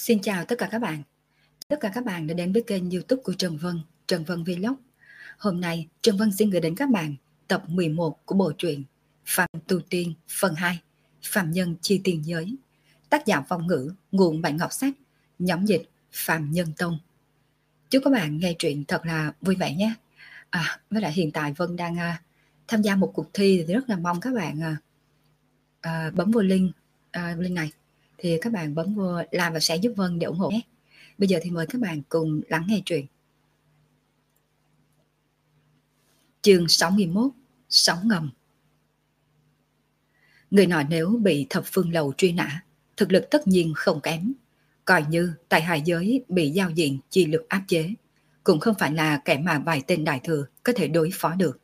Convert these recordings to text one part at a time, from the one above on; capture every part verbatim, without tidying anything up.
Xin chào tất cả các bạn. Tất cả các bạn đã đến với kênh YouTube của Trần Vân, Trần Vân Vlog. Hôm nay, Trần Vân xin gửi đến các bạn tập mười một của bộ truyện Phạm Tu Tiên phần hai, Phạm Nhân Chi Tiền Giới. Tác giả Phong Ngữ, nguồn bản ngọc sách, nhóm dịch Phạm Nhân Tông. Chúc các bạn nghe truyện thật là vui vẻ nhé. À, với lại hiện tại Vân đang à, tham gia một cuộc thi thì rất là mong các bạn à, à, bấm vô link, à, link này. Thì các bạn bấm vô like và share giúp Vân để ủng hộ nhé. Bây giờ thì mời các bạn cùng lắng nghe truyện. Chương sáu mươi mốt, Sóng ngầm. Người nọ nếu bị thập phương lầu truy nã, thực lực tất nhiên không kém. Coi như tại hải giới bị giao diện chi lực áp chế, cũng không phải là kẻ mà vài tên đại thừa có thể đối phó được.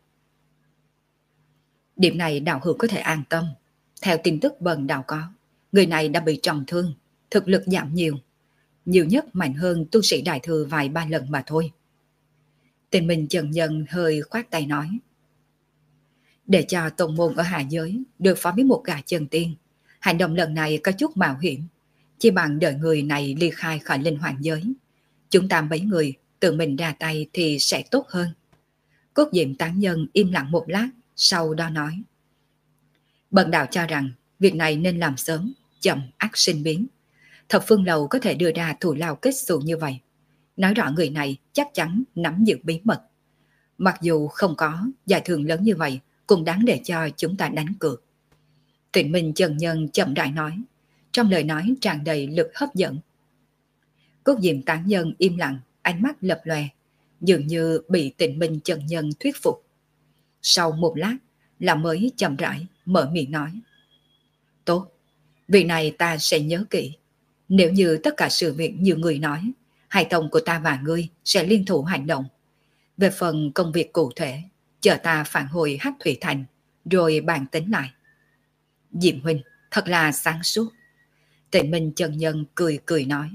Điểm này đạo hữu có thể an tâm. Theo tin tức bần đạo có, người này đã bị trọng thương, thực lực giảm nhiều. Nhiều nhất mạnh hơn tu sĩ đại thừa vài ba lần mà thôi. Tình mình dần dần hơi khoát tay nói. Để cho tông môn ở hạ giới được phó với một gã chân tiên, hành động lần này có chút mạo hiểm. Chỉ bằng đợi người này ly khai khỏi linh hoàng giới, chúng ta mấy người tự mình ra tay thì sẽ tốt hơn. Cốt diệm tán nhân im lặng một lát, sau đó nói. Bần đạo cho rằng việc này nên làm sớm, chậm ắt sinh biến. Thập phương lầu có thể đưa ra thù lao kết xù như vậy, nói rõ người này chắc chắn nắm giữ bí mật. Mặc dù không có giải thưởng lớn như vậy, cũng đáng để cho chúng ta đánh cược. Tịnh Minh chân nhân chậm rãi nói, trong lời nói tràn đầy lực hấp dẫn. Cốt diệm tán nhân im lặng, ánh mắt lập lòe, dường như bị Tịnh Minh chân nhân thuyết phục. Sau một lát là mới chậm rãi mở miệng nói. Tốt, việc này ta sẽ nhớ kỹ. Nếu như tất cả sự việc như người nói, hai tông của ta và ngươi sẽ liên thủ hành động. Về phần công việc cụ thể, chờ ta phản hồi Hắc Thủy Thành, rồi bàn tính lại. Diệm huynh, thật là sáng suốt. Tịnh Minh chân nhân cười cười nói.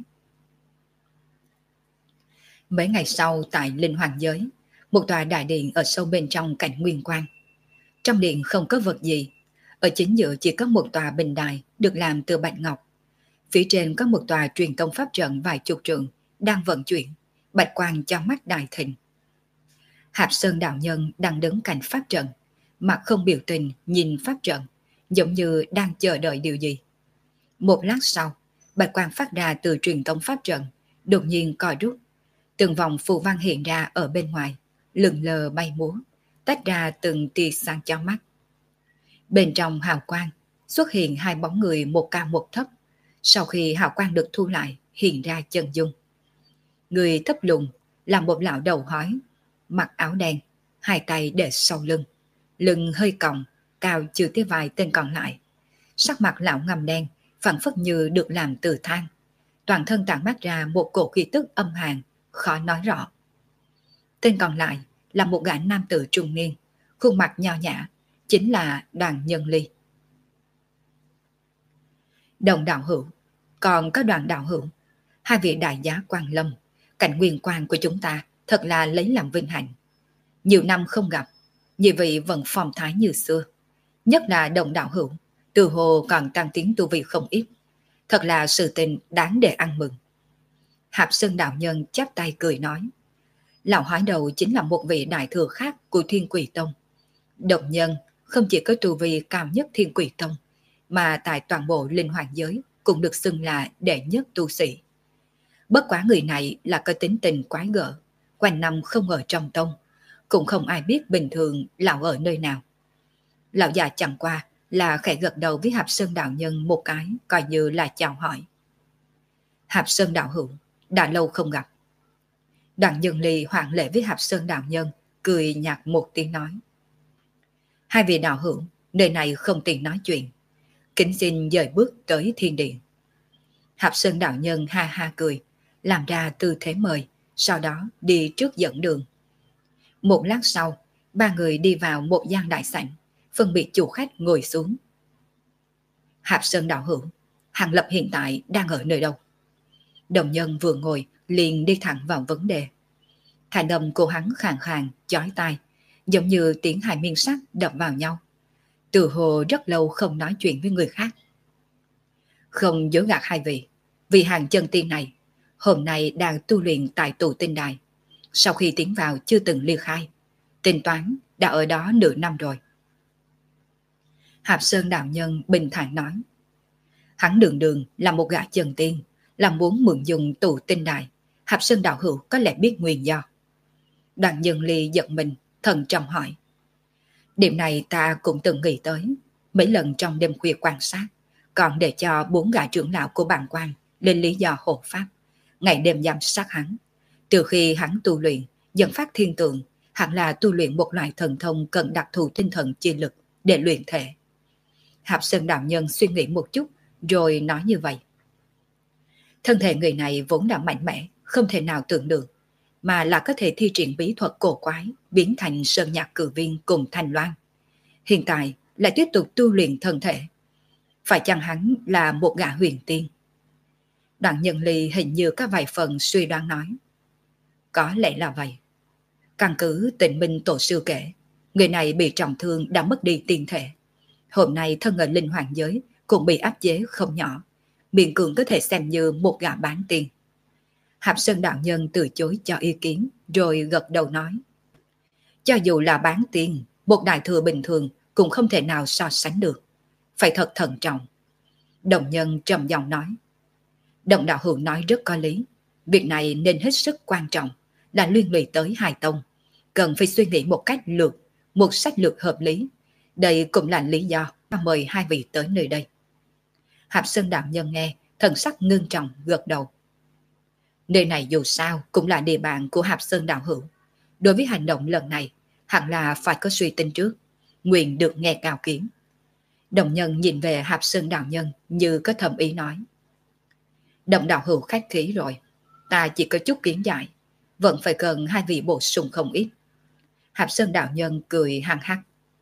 Mấy ngày sau tại Linh Hoàng Giới, một tòa đại điện ở sâu bên trong cảnh nguyên quang. Trong điện không có vật gì, ở chính giữa chỉ có một tòa bình đài được làm từ bạch ngọc. Phía trên có một tòa truyền tông pháp trận vài chục trượng đang vận chuyển, bạch quang cho mắt đại thịnh. Hạp Sơn đạo nhân đang đứng cạnh pháp trận, mặt không biểu tình nhìn pháp trận, giống như đang chờ đợi điều gì. Một lát sau, bạch quang phát ra từ truyền tông pháp trận, đột nhiên co rút. Từng vòng phù văn hiện ra ở bên ngoài, lừng lờ bay múa, tách ra từng tia sáng cho mắt. Bên trong hào quang xuất hiện hai bóng người một cao một thấp. Sau khi hào quang được thu lại, hiện ra chân dung. Người thấp lùn là một lão đầu hói, mặc áo đen, hai tay để sau lưng, lưng hơi còng, cao trừ cái vài tên còn lại. Sắc mặt lão ngăm đen, phảng phất như được làm từ than. Toàn thân tản mát ra một cổ khí tức âm hàn, khó nói rõ. Tên còn lại là một gã nam tử trung niên, khuôn mặt nho nhã, chính là Đoàn Nhân Ly. Đồng đạo hữu, còn có Đoàn đạo hữu, hai vị đại giá Quan Lâm, cảnh nguyên quan của chúng ta thật là lấy làm vinh hạnh. Nhiều năm không gặp, nhị vị vẫn phong thái như xưa. Nhất là Đồng đạo hữu, từ hồ còn tăng tiến tu vi không ít. Thật là sự tình đáng để ăn mừng. Hạp Sơn đạo nhân chắp tay cười nói. Lão hói đầu chính là một vị đại thừa khác của Thiên Quỷ Tông. Đồng nhân không chỉ có tu vi cao nhất Thiên Quỷ Tông, mà tại toàn bộ linh hoàng giới cũng được xưng là đệ nhất tu sĩ. Bất quá người này là có tính tình quái gở, quanh năm không ở trong tông, cũng không ai biết bình thường lão ở nơi nào. Lão già chẳng qua là khẽ gật đầu với Hạp Sơn đạo nhân một cái, coi như là chào hỏi. Hạp Sơn đạo hữu, đã lâu không gặp. Đoàn Nhân Ly hoạn lễ với Hạp Sơn đạo nhân, cười nhạt một tiếng nói. Hai vị đạo hữu, nơi này không tiện nói chuyện. Kính xin dời bước tới thiên điện. Hạp Sơn đạo nhân ha ha cười, làm ra tư thế mời, sau đó đi trước dẫn đường. Một lát sau, ba người đi vào một gian đại sảnh, phân biệt chủ khách ngồi xuống. Hạp Sơn đạo hữu, Hàng Lập hiện tại đang ở nơi đâu? Đồng nhân vừa ngồi liền đi thẳng vào vấn đề. Thanh âm của hắn khàn khàn, chói tai, giống như tiếng hai miên sắt đập vào nhau. Từ hồ rất lâu không nói chuyện với người khác. Không dối gạt hai vị, Vì hàng chân tiên này, hôm nay đang tu luyện tại tụ tinh đài. Sau khi tiến vào chưa từng ly khai, tính toán đã ở đó nửa năm rồi. Hạp Sơn đạo nhân bình thản nói. Hắn đường đường là một gã chân tiên, là muốn mượn dùng tụ tinh đài. Hạp Sơn đạo hữu có lẽ biết nguyên do. Đoàn Nhân Ly giật mình, thần trọng hỏi. Điểm này ta cũng từng nghĩ tới. Mấy lần trong đêm khuya quan sát, còn để cho bốn gã trưởng lão của bàn quan lên lý do hộ pháp, ngày đêm giám sát hắn. Từ khi hắn tu luyện, dẫn phát thiên tượng, hẳn là tu luyện một loại thần thông cần đặc thù tinh thần chi lực để luyện thể. Hạp Sơn đạo nhân suy nghĩ một chút, rồi nói như vậy. Thân thể người này vốn đã mạnh mẽ, không thể nào tưởng được, mà là có thể thi triển bí thuật cổ quái, biến thành sơn nhạc cử viên cùng Thanh Loan. Hiện tại lại tiếp tục tu luyện thân thể. Phải chăng hắn là một gã huyền tiên? Đoạn Nhân Ly hình như có vài phần suy đoán nói. Có lẽ là vậy. Căn cứ Tịnh Minh tổ sư kể, người này bị trọng thương đã mất đi tiên thể. Hôm nay thân ở linh hoàng giới cũng bị áp chế không nhỏ, miễn cưỡng có thể xem như một gã bán tiên. Hạp Sơn đạo nhân từ chối cho ý kiến, rồi gật đầu nói. Cho dù là bán tiên, một đại thừa bình thường cũng không thể nào so sánh được. Phải thật thận trọng. Đồng nhân trầm giọng nói. Đồng đạo hữu nói rất có lý. Việc này nên hết sức quan trọng, là liên lụy tới hai tông. Cần phải suy nghĩ một cách lược, một sách lược hợp lý. Đây cũng là lý do ta mời hai vị tới nơi đây. Hạp Sơn đạo nhân nghe, thần sắc ngưng trọng gật đầu. Nơi này dù sao cũng là địa bàn của Hạp Sơn đạo hữu. Đối với hành động lần này, hẳn là phải có suy tính trước. Nguyện được nghe cao kiến. Đồng nhân nhìn về Hạp Sơn đạo nhân như có thầm ý nói. Đồng đạo hữu khách khí rồi. Ta chỉ có chút kiến giải, vẫn phải cần hai vị bổ sung không ít. Hạp Sơn đạo nhân cười hăng hắc.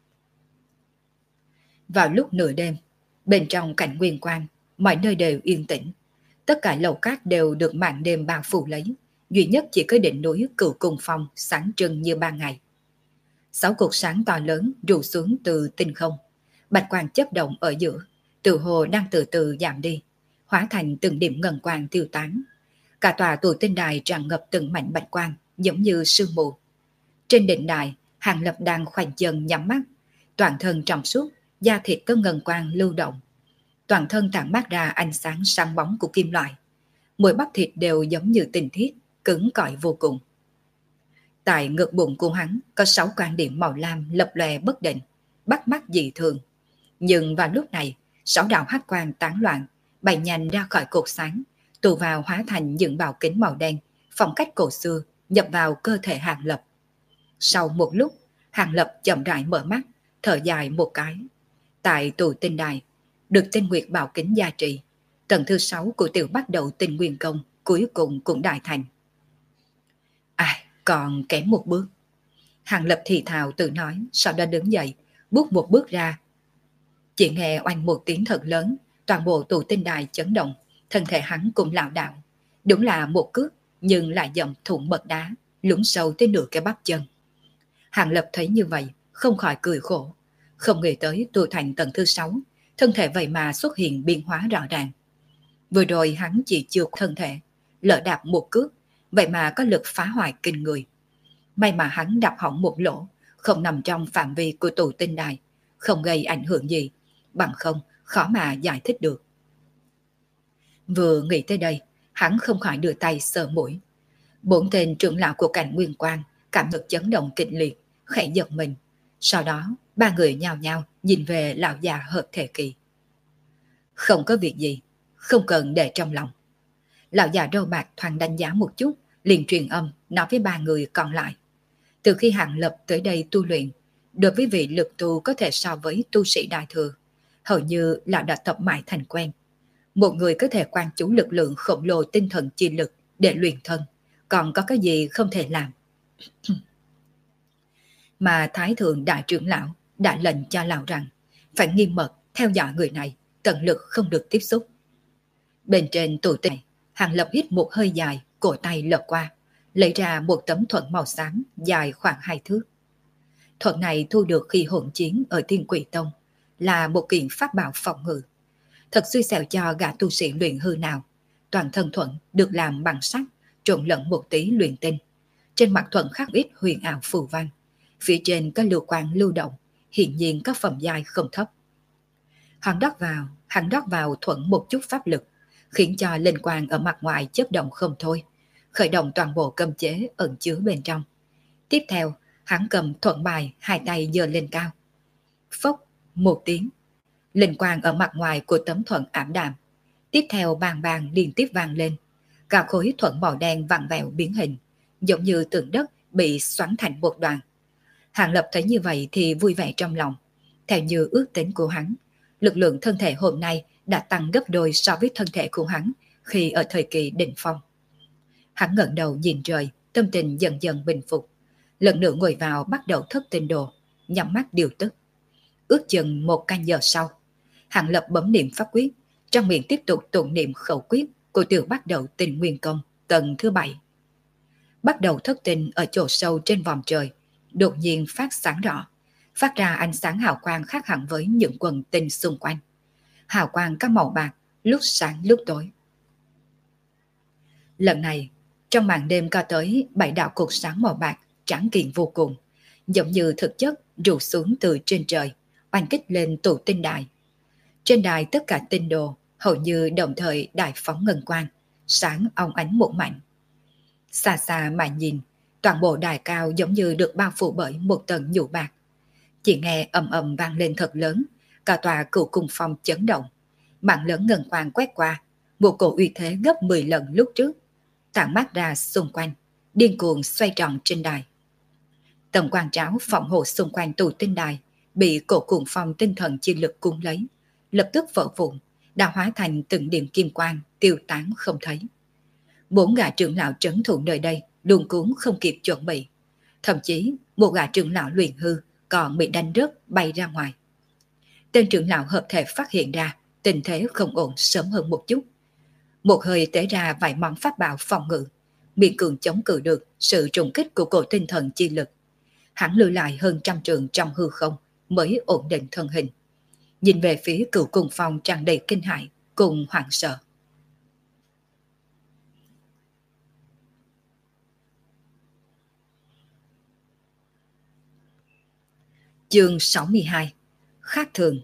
Vào lúc nửa đêm, bên trong cảnh nguyên quan, mọi nơi đều yên tĩnh. Tất cả lầu cát đều được màn đêm bao phủ lấy, duy nhất chỉ có đỉnh núi Cửu Cung Phong sáng trưng như ban ngày. Sáu cột sáng to lớn rủ xuống từ tinh không, bạch quang chớp động ở giữa, tự hồ đang từ từ giảm đi, hóa thành từng điểm ngân quang tiêu tán. Cả tòa tụ tinh đài tràn ngập từng mảnh bạch quang, giống như sương mù. Trên đỉnh đài, Hàng Lập đang khoanh chân nhắm mắt, toàn thân trong suốt, da thịt có ngân quang lưu động. Toàn thân tản mát ra ánh sáng sáng bóng của kim loại. Mỗi bắp thịt đều giống như tinh thiết, cứng cỏi vô cùng. Tại ngực bụng của hắn có sáu quan điểm màu lam lập lòe bất định, bắt mắt dị thường. Nhưng vào lúc này, sáu đạo hắc quang tán loạn, bay nhanh ra khỏi cột sáng, tụ vào hóa thành những bào kính màu đen, phong cách cổ xưa, nhập vào cơ thể Hàng Lập. Sau một lúc, Hàng Lập chậm rãi mở mắt, thở dài một cái. Tại tụ tinh đài, được Tinh Nguyệt bảo kính gia trì, tầng thứ sáu của tiểu bắt đầu Tinh Nguyên Công cuối cùng cũng đại thành. À, còn kém một bước. Hàng Lập thì thào tự nói, sau đó đứng dậy, bước một bước ra. Chỉ nghe oanh một tiếng thật lớn, toàn bộ tụ tinh đài chấn động, thân thể hắn cũng lảo đảo. Đúng là một cước, nhưng lại dậm thủng bậc đá, lún sâu tới nửa cái bắp chân. Hàng Lập thấy như vậy, không khỏi cười khổ. Không nghĩ tới tu thành tầng thứ sáu, thân thể vậy mà xuất hiện biến hóa rõ ràng. Vừa rồi hắn chỉ chưa thân thể, lỡ đạp một cước, vậy mà có lực phá hoại kinh người. May mà hắn đạp hỏng một lỗ, không nằm trong phạm vi của tụ tinh đài, không gây ảnh hưởng gì, bằng không khó mà giải thích được. Vừa nghĩ tới đây, hắn không khỏi đưa tay sờ mũi. Bốn tên trưởng lão của cảnh nguyên quan cảm được chấn động kịch liệt, khẽ giật mình. Sau đó, ba người nhao nhao nhìn về lão già hợp thể kỳ. Không có việc gì, không cần để trong lòng. Lão già râu bạc thoáng đánh giá một chút, liền truyền âm nói với ba người còn lại. Từ khi Hàng Lập tới đây tu luyện, đối với vị lực tu có thể so với tu sĩ đại thừa, hầu như lão đã tập mãi thành quen. Một người có thể quan chú lực lượng khổng lồ tinh thần chi lực để luyện thân, còn có cái gì không thể làm. Mà Thái Thượng Đại trưởng lão đã lệnh cho lão rằng phải nghiêm mật theo dõi người này, tận lực không được tiếp xúc. Bên trên tủ tinh, Hàng Lập hít một hơi dài, cổ tay lật qua, lấy ra một tấm thuẫn màu xám dài khoảng hai thước. Thuẫn này thu được khi hỗn chiến ở Thiên Quỷ Tông, là một kiện pháp bảo phòng ngự. Thật xui xẻo cho gã tu sĩ luyện hư nào, toàn thân Thuận được làm bằng sắt, trộn lẫn một tí luyện tinh. Trên mặt Thuận khắc ít huyền ảo phù văn, phía trên có lưu quang lưu động, hiển nhiên có phẩm giai không thấp. Hắn đót vào, hắn đót vào Thuận một chút pháp lực, khiến cho linh quang ở mặt ngoài chớp động không thôi, khởi động toàn bộ cấm chế ẩn chứa bên trong. Tiếp theo, hắn cầm Thuận bài, hai tay giơ lên cao. Phốc, một tiếng, linh quang ở mặt ngoài của tấm thuận ảm đạm. Tiếp theo bàng bàng liên tiếp vang lên, cả khối thuận màu đen vặn vẹo biến hình, giống như tượng đất bị xoắn thành một đoàn. Hàng Lập thấy như vậy thì vui vẻ trong lòng. Theo như ước tính của hắn, lực lượng thân thể hôm nay đã tăng gấp đôi so với thân thể của hắn khi ở thời kỳ đỉnh phong. Hắn ngẩng đầu nhìn trời, tâm tình dần dần bình phục. Lần nữa ngồi vào bắt đầu thất tinh đồ, nhắm mắt điều tức. Ước chừng một canh giờ sau, Hàng Lập bấm niệm pháp quyết, trong miệng tiếp tục tụng niệm khẩu quyết của tiểu bắt đầu tinh nguyên công tầng thứ bảy. Bắt đầu thất tinh ở chỗ sâu trên vòm trời, đột nhiên phát sáng rõ, phát ra ánh sáng hào quang khác hẳn với những quần tinh xung quanh. Hào quang các màu bạc, lúc sáng lúc tối. Lần này, trong màn đêm có tới bảy đạo cột sáng màu bạc, tráng kiện vô cùng, giống như thực chất rủ xuống từ trên trời, oanh kích lên tụ tinh đài. Trên đài tất cả tinh đồ hầu như đồng thời đại phóng ngân quang, sáng óng ánh một mảnh. Xa xa mà nhìn, toàn bộ đài cao giống như được bao phủ bởi một tầng nhũ bạc. Chỉ nghe ầm ầm vang lên thật lớn, cả tòa Cửu Cung Phong chấn động. Mạng lớn ngân quang quét qua, một cổ uy thế gấp mười lần lúc trước, tản mát ra xung quanh, điên cuồng xoay tròn trên đài. Tầng quang tráo phòng hộ xung quanh tụ tinh đài bị cổ cuồng phong tinh thần chi lực cuốn lấy, lập tức vỡ vụn, đã hóa thành từng điểm kim quang tiêu tán không thấy. Bốn gã trưởng lão trấn thủ nơi đây luồn cuốn không kịp chuẩn bị, thậm chí một gã trưởng lão luyện hư còn bị đánh rớt bay ra ngoài. Tên trưởng lão hợp thể phát hiện ra tình thế không ổn sớm hơn một chút, một hơi tế ra vài món pháp bảo phòng ngự, miễn cường chống cự được sự trùng kích của cổ tinh thần chi lực. Hắn lưu lại hơn trăm trường trong hư không mới ổn định thân hình, nhìn về phía Cửu Cung Phong tràn đầy kinh hãi cùng hoảng sợ. Chương sáu mươi hai. Khác thường.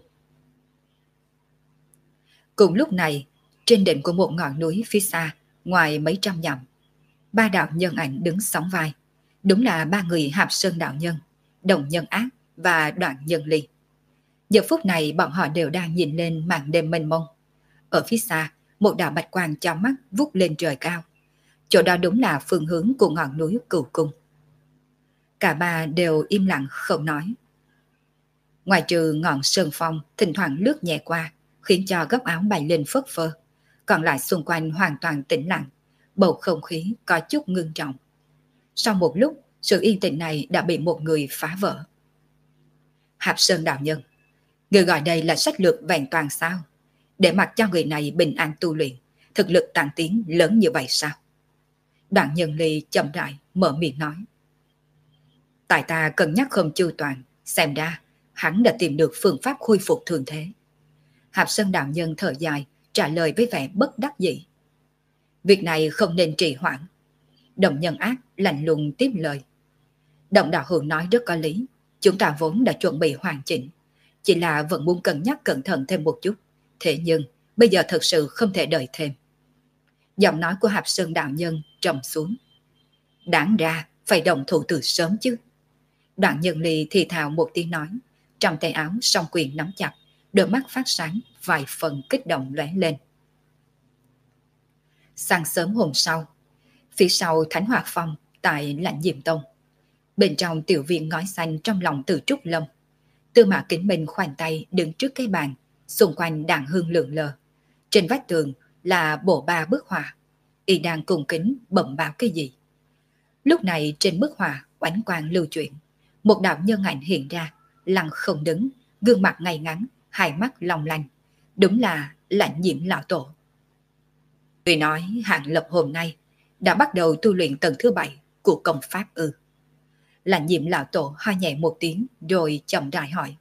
Cùng lúc này, trên đỉnh của một ngọn núi phía xa, ngoài mấy trăm dặm, ba đạo nhân ảnh đứng sóng vai. Đúng là ba người Hạp Sơn đạo nhân, Đồng Nhân Ác và Đoạn Nhân Ly. Giờ phút này bọn họ đều đang nhìn lên màn đêm mênh mông. Ở phía xa, một đạo bạch quang chói mắt vút lên trời cao. Chỗ đó đúng là phương hướng của ngọn núi Cửu Cung. Cả ba đều im lặng không nói. Ngoài trừ ngọn sơn phong thỉnh thoảng lướt nhẹ qua, khiến cho góc áo bay lên phất phơ, còn lại xung quanh hoàn toàn tĩnh lặng, bầu không khí có chút ngưng trọng. Sau một lúc, sự yên tĩnh này đã bị một người phá vỡ. Hạp Sơn đạo nhân, người gọi đây là sách lược vẹn toàn sao? Để mặc cho người này bình an tu luyện, thực lực tăng tiến lớn như vậy sao? Đoạn Nhân Ly chậm rãi mở miệng nói. Tại ta cân nhắc không chu toàn, xem ra hắn đã tìm được phương pháp khôi phục thường thế. Hạp Sơn đạo nhân thở dài, trả lời với vẻ bất đắc dĩ. Việc này không nên trì hoãn. Đồng Nhân Ác lạnh lùng tiếp lời. Đồng đạo hữu nói rất có lý, chúng ta vốn đã chuẩn bị hoàn chỉnh, chỉ là vẫn muốn cân nhắc cẩn thận thêm một chút. Thế nhưng bây giờ thật sự không thể đợi thêm. Giọng nói của Hạp Sơn đạo nhân trầm xuống. Đáng ra phải động thủ từ sớm chứ. Đoạn Nhân Ly thì thào một tiếng nói, trong tay áo song quyền nắm chặt, đôi mắt phát sáng, vài phần kích động lóe lên. Sáng sớm hôm sau, phía sau Thánh Hỏa Phong tại Lãnh Diệm Tông, bên trong tiểu viện ngói xanh trong lòng Từ Trúc Lâm, Tư Mã Kính Minh khoanh tay đứng trước cái bàn, xung quanh đàn hương lượn lờ. Trên vách tường là bộ ba bức họa, y đang cùng kính bẩm báo cái gì. Lúc này trên bức họa oánh quang lưu chuyển, một đạo nhân ảnh hiện ra, lặng không đứng, gương mặt ngay ngắn, hai mắt long lanh, đúng là Lãnh Diệm lão tổ. Người nói Hạng Lập hôm nay đã bắt đầu tu luyện tầng thứ bảy của công pháp ư? Lãnh Diệm lão tổ ho nhẹ một tiếng rồi chậm rãi hỏi.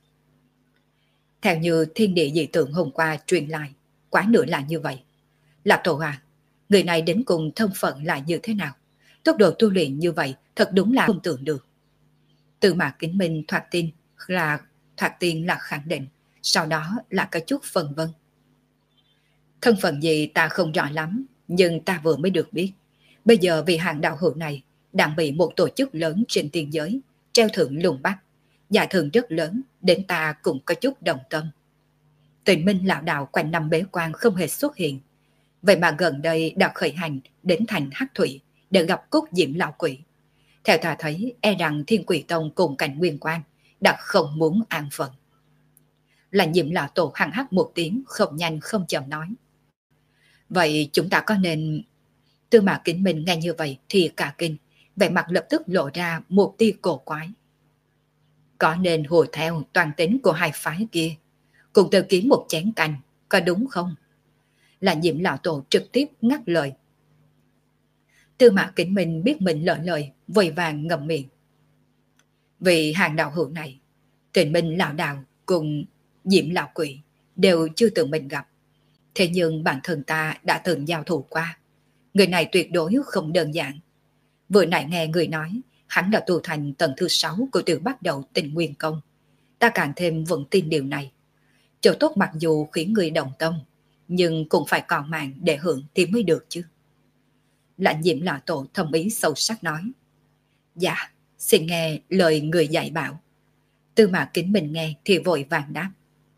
Theo như thiên địa dị tượng hôm qua truyền lại, quá nữa là như vậy. Lão tổ à, Người này đến cùng thân phận là như thế nào? Tốc độ tu luyện như vậy thật đúng là không tưởng được. Tư Mã Kính Minh thoạt tin là thoạt tiên là khẳng định, sau đó là có chút phân vân. Thân phận gì ta không rõ lắm, nhưng ta vừa mới được biết. Bây giờ vì hàng đạo hữu này đang bị một tổ chức lớn trên tiên giới treo thưởng lùng bắt, giải thưởng rất lớn, đến ta cũng có chút đồng tâm. Tịnh Minh lão đạo quanh năm bế quan không hề xuất hiện, vậy mà gần đây đã khởi hành đến thành Hắc Thủy để gặp cốt diễm lão quỷ. Theo ta thấy, e rằng Thiên Quỷ Tông cùng cảnh Nguyên Quan đã không muốn an phận. Là Diễm lão tổ hằng hắc một tiếng, không nhanh không chậm nói. Vậy chúng ta có nên... Tư Mã Kính Minh nghe như vậy thì cả kinh, vẻ mặt lập tức lộ ra một tia cổ quái. Có nên hùa theo toàn tính của hai phái kia, cùng tự kiếm một chén canh, có đúng không? Là Diễm lão tổ trực tiếp ngắt lời. Tư Mã Kính Minh biết mình lỡ lời, vội vàng ngậm miệng. Vì hàng đạo hữu này, Tịnh Minh lão đạo cùng Diễm lão quỷ đều chưa từng mình gặp. Thế nhưng bản thân ta đã từng giao thủ qua. Người này tuyệt đối không đơn giản. Vừa nãy nghe người nói, hắn đã tu thành tầng thứ sáu của từ bắt đầu Tình Nguyên Công. Ta càng thêm vững tin điều này. Chỗ tốt mặc dù khiến người đồng tâm, nhưng cũng phải còn mạng để hưởng thì mới được chứ. Lãnh Diễm lão tổ thầm ý sâu sắc nói. Dạ, xin nghe lời người dạy bảo. Tư Mã Kính Minh nghe thì vội vàng đáp.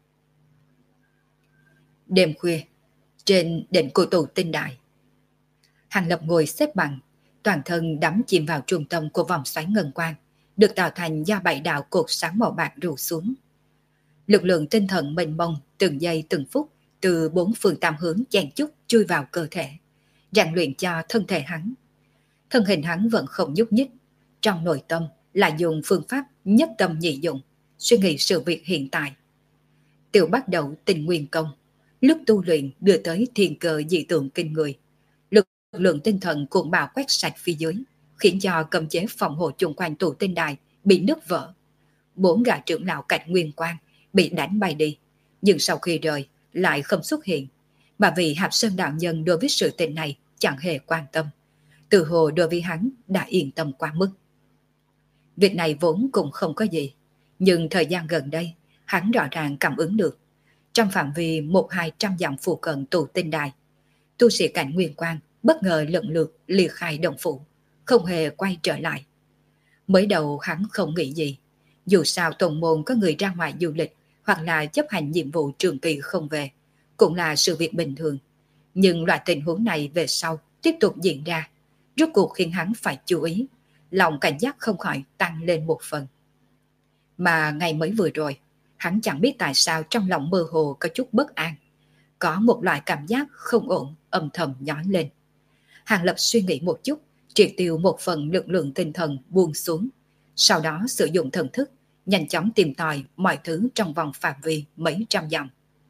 Đêm khuya, trên đỉnh của tù tinh đại, Hàng Lập ngồi xếp bằng, toàn thân đắm chìm vào trung tâm của vòng xoáy ngân quang, được tạo thành do bảy đạo cột sáng màu bạc rủ xuống. Lực lượng tinh thần mênh mông từng giây từng phút từ bốn phương tám hướng chen chúc chui vào cơ thể, rèn luyện cho thân thể hắn. Thân hình hắn vẫn không nhúc nhích, trong nội tâm là dùng phương pháp nhất tâm nhị dụng, suy nghĩ sự việc hiện tại. Tiểu bắt đầu Tình Nguyên Công, lúc tu luyện đưa tới thiên cơ dị tượng kinh người. Lực lượng tinh thần cuồng bạo quét sạch phía dưới, khiến cho cấm chế phòng hộ chung quanh tụ tinh đài bị nứt vỡ. Bốn gã trưởng lão cảnh Nguyên Quan bị đánh bay đi, nhưng sau khi rời lại không xuất hiện, mà vì Hạp Sơn đạo nhân đối với sự tình này chẳng hề quan tâm. Từ hồ đối với hắn đã yên tâm quá mức. Việc này vốn cũng không có gì, nhưng thời gian gần đây hắn rõ ràng cảm ứng được. Trong phạm vi một hai trăm dặm phụ cận tụ tinh đài, tu sĩ cảnh Nguyên Quan bất ngờ lần lượt ly khai đồng phủ, không hề quay trở lại. Mới đầu hắn không nghĩ gì, dù sao tổng môn có người ra ngoài du lịch hoặc là chấp hành nhiệm vụ trường kỳ không về, cũng là sự việc bình thường. Nhưng loại tình huống này về sau tiếp tục diễn ra, rốt cuộc khiến hắn phải chú ý, lòng cảnh giác không khỏi tăng lên một phần. Mà ngày mới vừa rồi, hắn chẳng biết tại sao trong lòng mơ hồ có chút bất an, có một loại cảm giác không ổn âm thầm nhói lên. Hàng Lập suy nghĩ một chút, triệt tiêu một phần lực lượng tinh thần buông xuống, sau đó sử dụng thần thức, nhanh chóng tìm tòi mọi thứ trong vòng phạm vi mấy trăm dặm.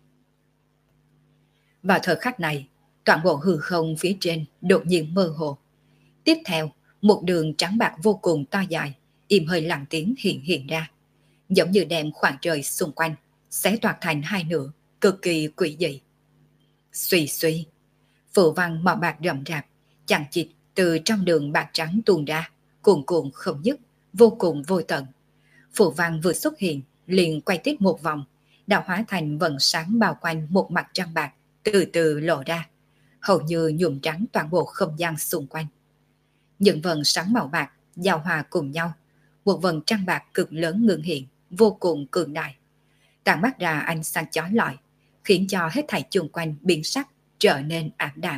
Vào thời khắc này, toàn bộ hư không phía trên đột nhiên mơ hồ. Tiếp theo, một đường trắng bạc vô cùng to dài, im hơi lặng tiếng hiện hiện ra, giống như đem khoảng trời xung quanh xé toạc thành hai nửa, cực kỳ quỷ dị. Suy suy, phù văn màu bạc rậm rạp, chằng chịt từ trong đường bạc trắng tuôn ra, cuồn cuộn không dứt, vô cùng vô tận. Phù văn vừa xuất hiện, liền quay tiếp một vòng, đã hóa thành vầng sáng bao quanh một mặt trăng bạc, từ từ lộ ra, hầu như nhuộm trắng toàn bộ không gian xung quanh. Những vầng sáng màu bạc giao hòa cùng nhau, một vầng trăng bạc cực lớn ngưng hiện, vô cùng cường đại, tản mắt ra ánh sáng chói lọi, khiến cho hết thảy chung quanh biến sắc, trở nên ảm đạm.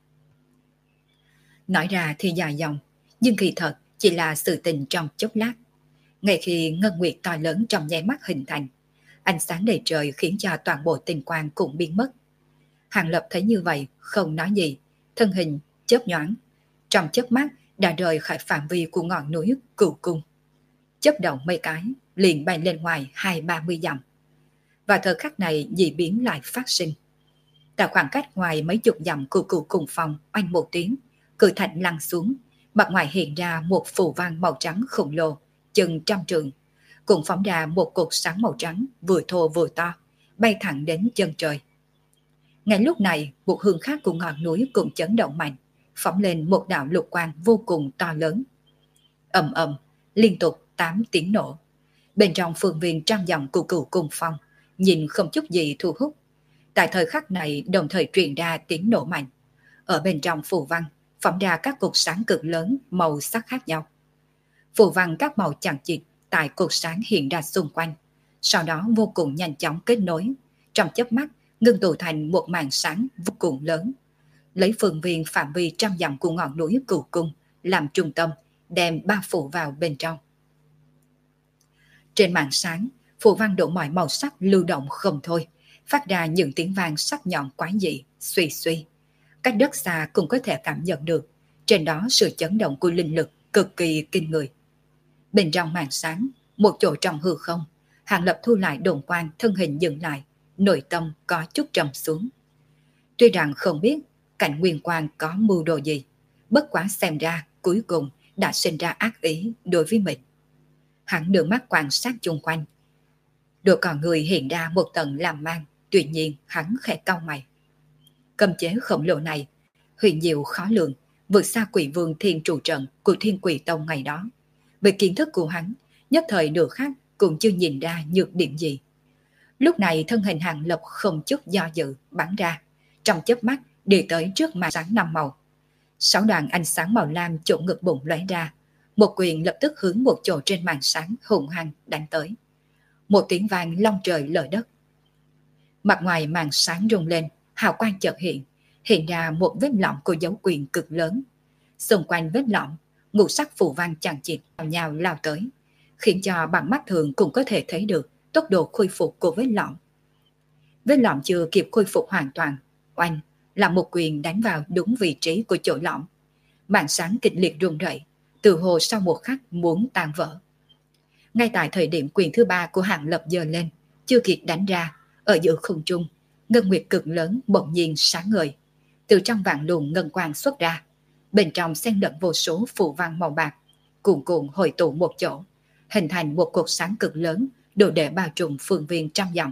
Nói ra thì dài dòng, nhưng kỳ thật chỉ là sự tình trong chốc lát. Ngay khi ngân nguyệt to lớn trong nháy mắt hình thành, ánh sáng đầy trời khiến cho toàn bộ tinh quang cũng biến mất. Hàng Lập thấy như vậy, không nói gì, thân hình chớp nhoáng, trong chớp mắt đã rời khỏi phạm vi của ngọn núi Cửu Cung. Chớp động mấy cái, liền bay lên ngoài hai ba mươi dặm. Và thời khắc này dị biến lại phát sinh. Tại khoảng cách ngoài mấy chục dặm của Cửu Cung Phong oanh một tiếng, cự thạch lăn xuống, mặt ngoài hiện ra một phù văn màu trắng khổng lồ, chừng trăm trượng, cũng phóng ra một cột sáng màu trắng vừa thô vừa to, bay thẳng đến chân trời. Ngay lúc này, một hướng khác của ngọn núi cũng chấn động mạnh, phóng lên một đạo lục quang vô cùng to lớn. Ầm ầm, liên tục tám tiếng nổ. Bên trong phương viên trăm dặm của Cửu Cung Phong, nhìn không chút gì thu hút. Tại thời khắc này đồng thời truyền ra tiếng nổ mạnh. Ở bên trong phù văn, phóng ra các cột sáng cực lớn màu sắc khác nhau. Phù văn các màu chằng chịt tại cột sáng hiện ra xung quanh, sau đó vô cùng nhanh chóng kết nối, trong chớp mắt ngưng tụ thành một màn sáng vô cùng lớn, lấy phương viên phạm vi trăm dặm của ngọn núi Cửu Cung làm trung tâm, đem bao phủ vào bên trong. Trên màn sáng, phù văn đủ mọi màu sắc lưu động không thôi, phát ra những tiếng vang sắc nhọn quái dị, suy suy. Cách đất xa cũng có thể cảm nhận được, trên đó sự chấn động của linh lực cực kỳ kinh người. Bên trong màn sáng, một chỗ trong hư không, Hàng Lập thu lại đồn quang, thân hình dừng lại, nội tâm có chút trầm xuống. Tuy rằng không biết cảnh Nguyên Quang có mưu đồ gì, bất quá xem ra cuối cùng đã sinh ra ác ý đối với mình. Hắn đưa mắt quan sát chung quanh, đôi con người hiện ra một tầng làm mang, tuy nhiên hắn khẽ cau mày. Cấm chế khổng lồ này huyền diệu khó lường, vượt xa Quỷ Vương Thiên Trụ Trận của Thiên Quỷ Tông ngày đó. Về kiến thức của hắn, nhất thời nửa khắc cũng chưa nhìn ra nhược điểm gì. Lúc này thân hình Hàng Lập không chút do dự bắn ra, trong chớp mắt đi tới trước màn sáng năm màu. Sáu đoàn ánh sáng màu lam chỗ ngực bụng lóe ra, một quyền lập tức hướng một chỗ trên màn sáng hùng hăng đánh tới. Một tiếng vang long trời lở đất. Mặt ngoài màn sáng rung lên, hào quang chợt hiện, hiện ra một vết lõm của dấu quyền cực lớn. Xung quanh vết lõm, ngũ sắc phù văn chằng chịt nhào nhào lao tới, khiến cho bằng mắt thường cũng có thể thấy được tốc độ khôi phục của vết lõm. Vết lõm chưa kịp khôi phục hoàn toàn, oanh là một quyền đánh vào đúng vị trí của chỗ lõm. Màn sáng kịch liệt rung rẩy, từ hồ sau một khắc muốn tan vỡ. Ngay tại thời điểm quyền thứ ba của Hàng Lập giơ lên, chưa kịp đánh ra, ở giữa không trung, ngân nguyệt cực lớn bỗng nhiên sáng ngời, từ trong vạn luồng ngân quang xuất ra, bên trong xen lẫn vô số phù văn màu bạc, cuồn cuộn hội tụ một chỗ, hình thành một cột sáng cực lớn, đủ để bao trùm phương viên trăm dặm.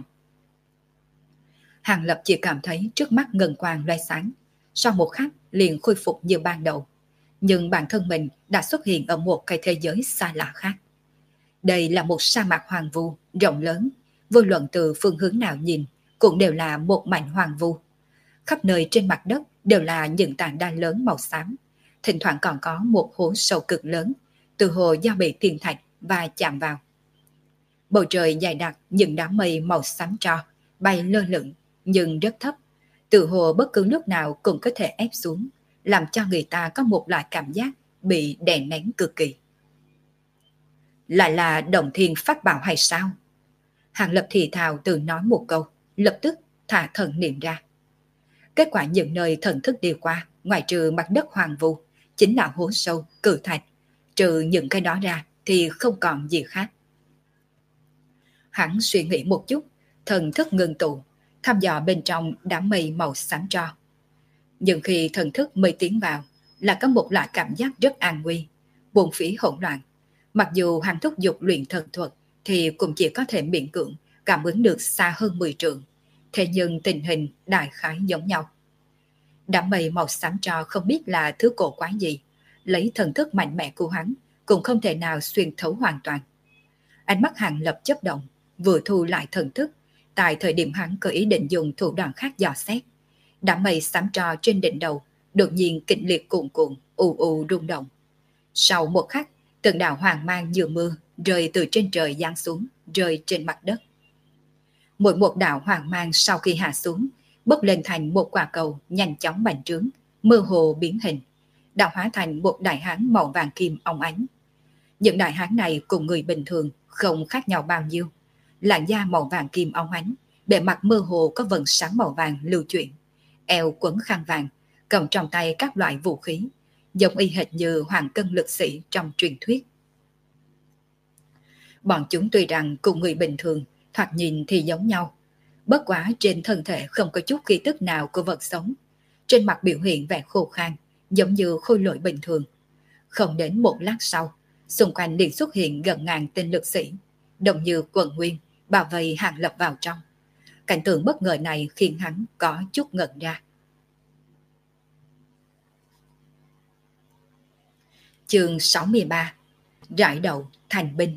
Hàng Lập chỉ cảm thấy trước mắt ngân quang loay sáng, sau một khắc liền khôi phục như ban đầu, nhưng bản thân mình đã xuất hiện ở một cái thế giới xa lạ khác. Đây là một sa mạc hoang vu rộng lớn, vô luận từ phương hướng nào nhìn cũng đều là một mảnh hoang vu. Khắp nơi trên mặt đất đều là những tảng đá lớn màu xám, thỉnh thoảng còn có một hố sâu cực lớn, từ hồ do bị thiên thạch và chạm vào. Bầu trời dày đặc những đám mây màu xám tro bay lơ lửng nhưng rất thấp, từ hồ bất cứ lúc nào cũng có thể ép xuống, làm cho người ta có một loại cảm giác bị đè nén cực kỳ. Lại là Động Thiên Pháp Bảo hay sao? Hàng Lập thì thào tự nói một câu, lập tức thả thần niệm ra. Kết quả những nơi thần thức đi qua, ngoài trừ mặt đất hoàng vu, chính là hố sâu, cự thạch, trừ những cái đó ra thì không còn gì khác. Hắn suy nghĩ một chút, thần thức ngưng tụ, thăm dò bên trong đám mây màu xám tro. Nhưng khi thần thức mây tiến vào, là có một loại cảm giác rất an nguy, buồn phí hỗn loạn. Mặc dù hắn thúc giục luyện thần thuật thì cũng chỉ có thể miễn cưỡng cảm ứng được xa hơn mười trượng, thế nhưng tình hình đại khái giống nhau. Đám mây màu xám tro không biết là thứ cổ quái gì, lấy thần thức mạnh mẽ của hắn cũng không thể nào xuyên thấu hoàn toàn. Ánh mắt Hàng Lập chớp động, vừa thu lại thần thức, tại thời điểm hắn có ý định dùng thủ đoạn khác dò xét. Đám mây xám tro trên đỉnh đầu đột nhiên kịch liệt cuồn cuộn, ù ù rung động. Sau một khắc, từng đạo hoàng mang như mưa rơi từ trên trời giáng xuống, rơi trên mặt đất. Mỗi một đạo hoàng mang sau khi hạ xuống, bốc lên thành một quả cầu nhanh chóng bành trướng, mơ hồ biến hình, đã hóa thành một đại hán màu vàng kim óng ánh. Những đại hán này cùng người bình thường không khác nhau bao nhiêu, làn da màu vàng kim óng ánh, bề mặt mơ hồ có vầng sáng màu vàng lưu chuyển, eo quấn khăn vàng, cầm trong tay các loại vũ khí, giống y hệt như hoàng cân lực sĩ trong truyền thuyết. Bọn chúng tuy rằng cùng người bình thường thoạt nhìn thì giống nhau, bất quá trên thân thể không có chút khí tức nào của vật sống, trên mặt biểu hiện vẻ khô khan, giống như khôi lỗi bình thường. Không đến một lát sau, xung quanh liền xuất hiện gần ngàn tên lực sĩ, đồng như quần nguyên, bảo vây Hàng Lập vào trong. Cảnh tượng bất ngờ này khiến hắn có chút ngẩn ra. Chương sáu mươi ba. Rải đầu thành binh.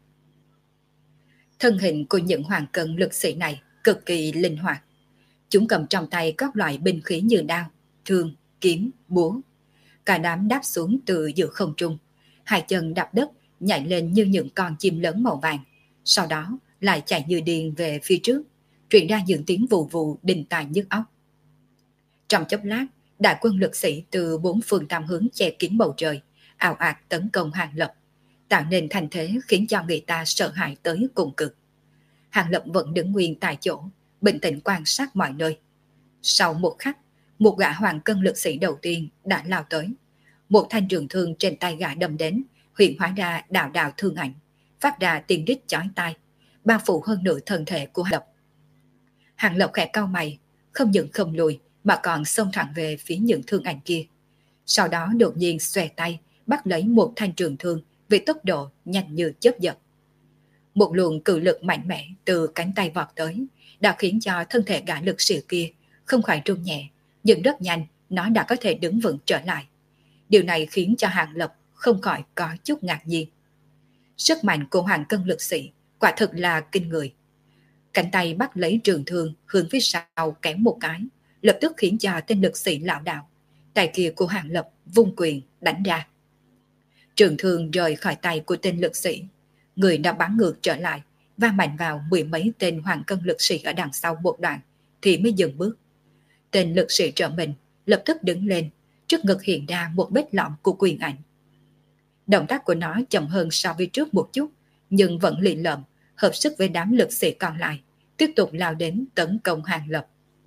Thân hình của những hoàng cân lực sĩ này cực kỳ linh hoạt. Chúng cầm trong tay các loại binh khí như đao, thương, kiếm, búa. Cả đám đáp xuống từ giữa không trung, hai chân đạp đất nhảy lên như những con chim lớn màu vàng, sau đó lại chạy như điên về phía trước, truyền ra những tiếng vù vù đinh tai nhức óc. Trong chốc lát, đại quân lực sĩ từ bốn phương tám hướng che kín bầu trời, ào ạt tấn công Hàng Lập, tạo nên thành thế khiến cho người ta sợ hãi tới cùng cực. Hàng Lập vẫn đứng nguyên tại chỗ, bình tĩnh quan sát mọi nơi. Sau một khắc, một gã hoàng cân lực sĩ đầu tiên đã lao tới. Một thanh trường thương trên tay gã đâm đến, hiện hóa ra đạo đạo thương ảnh, phát ra tiếng rít chói tai, bao phủ hơn nửa thân thể của Hàng Lập. Hàng Lập khẽ cau mày, không những không lùi mà còn xông thẳng về phía những thương ảnh kia. Sau đó đột nhiên xòe tay, bắt lấy một thanh trường thương với tốc độ nhanh như chớp giật. Một luồng cự lực mạnh mẽ từ cánh tay vọt tới, đã khiến cho thân thể gã lực sĩ kia không khỏi run nhẹ, nhưng rất nhanh nó đã có thể đứng vững trở lại. Điều này khiến cho Hàng Lập không khỏi có chút ngạc nhiên. Sức mạnh của hoàng cân lực sĩ quả thực là kinh người. Cánh tay bắt lấy trường thương hướng phía sau kéo một cái, lập tức khiến cho tên lực sĩ lảo đảo. Tay kia của Hàng Lập vung quyền đánh ra. Trường thương rời khỏi tay của tên lực sĩ, người đã bắn ngược trở lại, va mạnh vào mười mấy tên hoàng cân lực sĩ ở đằng sau một đoạn thì mới dừng bước. Tên lực sĩ trợ mình lập tức đứng lên, trước ngực hiện ra một vết lõm của quyền ảnh. Động tác của nó chậm hơn so với trước một chút, nhưng vẫn lì lợm, hợp sức với đám lực sĩ còn lại, tiếp tục lao đến tấn công Hàng Lập.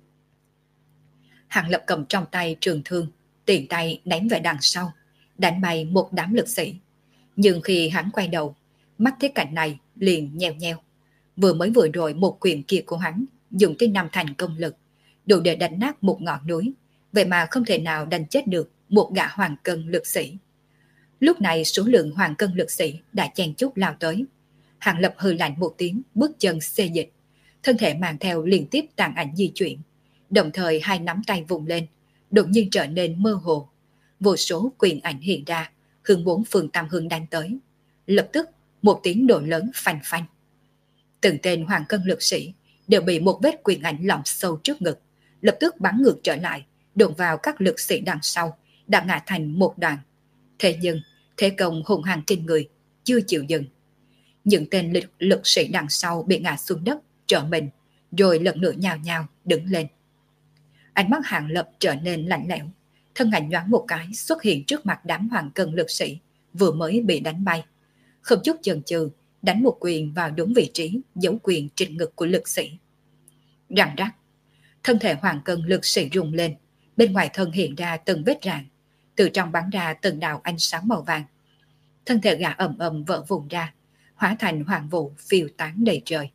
Hàng Lập cầm trong tay trường thương, tiện tay đánh về đằng sau, đánh bay một đám lực sĩ. Nhưng khi hắn quay đầu, mắt thấy cảnh này liền nheo nheo. Vừa mới vừa rồi một quyền kia của hắn dùng tới năm thành công lực, đủ để đánh nát một ngọn núi, vậy mà không thể nào đánh chết được một gã hoàng cân lực sĩ. Lúc này số lượng hoàng cân lực sĩ đã chen chúc lao tới. Hàng Lập hừ lạnh một tiếng, bước chân xê dịch, thân thể mang theo liên tiếp tàn ảnh di chuyển, đồng thời hai nắm tay vùng lên, đột nhiên trở nên mơ hồ. Vô số quyền ảnh hiện ra, hướng bốn phương tám hướng đánh tới. Lập tức một tiếng nổ lớn phanh phanh. Từng tên hoàng cân lực sĩ đều bị một vết quyền ảnh lõm sâu trước ngực, lập tức bắn ngược trở lại, đụng vào các lực sĩ đằng sau, đã ngã thành một đoạn. Thế nhưng thế công hùng hăng trên người chưa chịu dừng. Những tên lực, lực sĩ đằng sau bị ngã xuống đất, trở mình, rồi lần nữa nhào nhào đứng lên. Ánh mắt Hàng Lập trở nên lạnh lẽo, thân ảnh nhoáng một cái xuất hiện trước mặt đám hoàng cân lực sĩ vừa mới bị đánh bay. Không chút chần chừ, đánh một quyền vào đúng vị trí giấu quyền trên ngực của lực sĩ. Răng rắc, thân thể hoàng cân lực sĩ rung lên, bên ngoài thân hiện ra từng vết rạn, từ trong bắn ra từng đạo ánh sáng màu vàng. Thân thể gã ầm ầm vỡ vụn ra, hóa thành hoàng vụ phiêu tán đầy trời.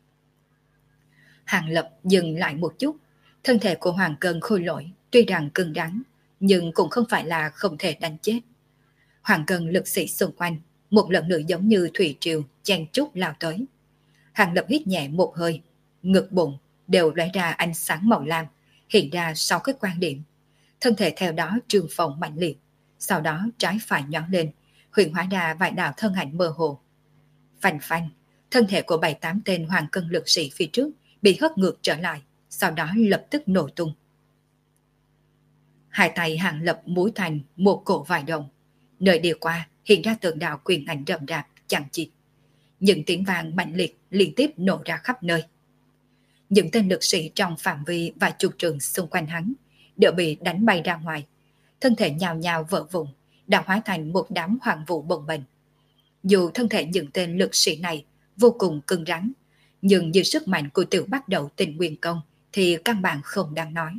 Hàng Lập dừng lại một chút, thân thể của hoàng cân khôi lỗi tuy rằng cứng rắn, nhưng cũng không phải là không thể đánh chết. Hoàng cân lực sĩ xung quanh một lần nữa giống như thủy triều chen chúc lao tới. Hàng Lập hít nhẹ một hơi, ngực bụng đều lóe ra ánh sáng màu lam, hiện ra sáu cái quan điểm. Thân thể theo đó trương phồng mạnh liệt, sau đó trái phải nhón lên, huyền hóa ra vài đạo thân ảnh mơ hồ. Phanh phanh, thân thể của bảy tám tên hoàng cân lực sĩ phía trước bị hất ngược trở lại, sau đó lập tức nổ tung. Hai tay Hàng Lập múa thành một cổ vải đồng, nơi đi qua hiện ra tượng đạo quyền ảnh rậm rạp chẳng chịt. Những tiếng vàng mạnh liệt liên tiếp nổ ra khắp nơi. Những tên lực sĩ trong phạm vi vài chục trường xung quanh hắn đều bị đánh bay ra ngoài, thân thể nhào nhào vỡ vụn, đã hóa thành một đám hoàng vụ bồng bềnh. Dù thân thể những tên lực sĩ này vô cùng cứng rắn, nhưng như sức mạnh của tiểu bắt đầu tình nguyên công thì căn bản không đáng nói.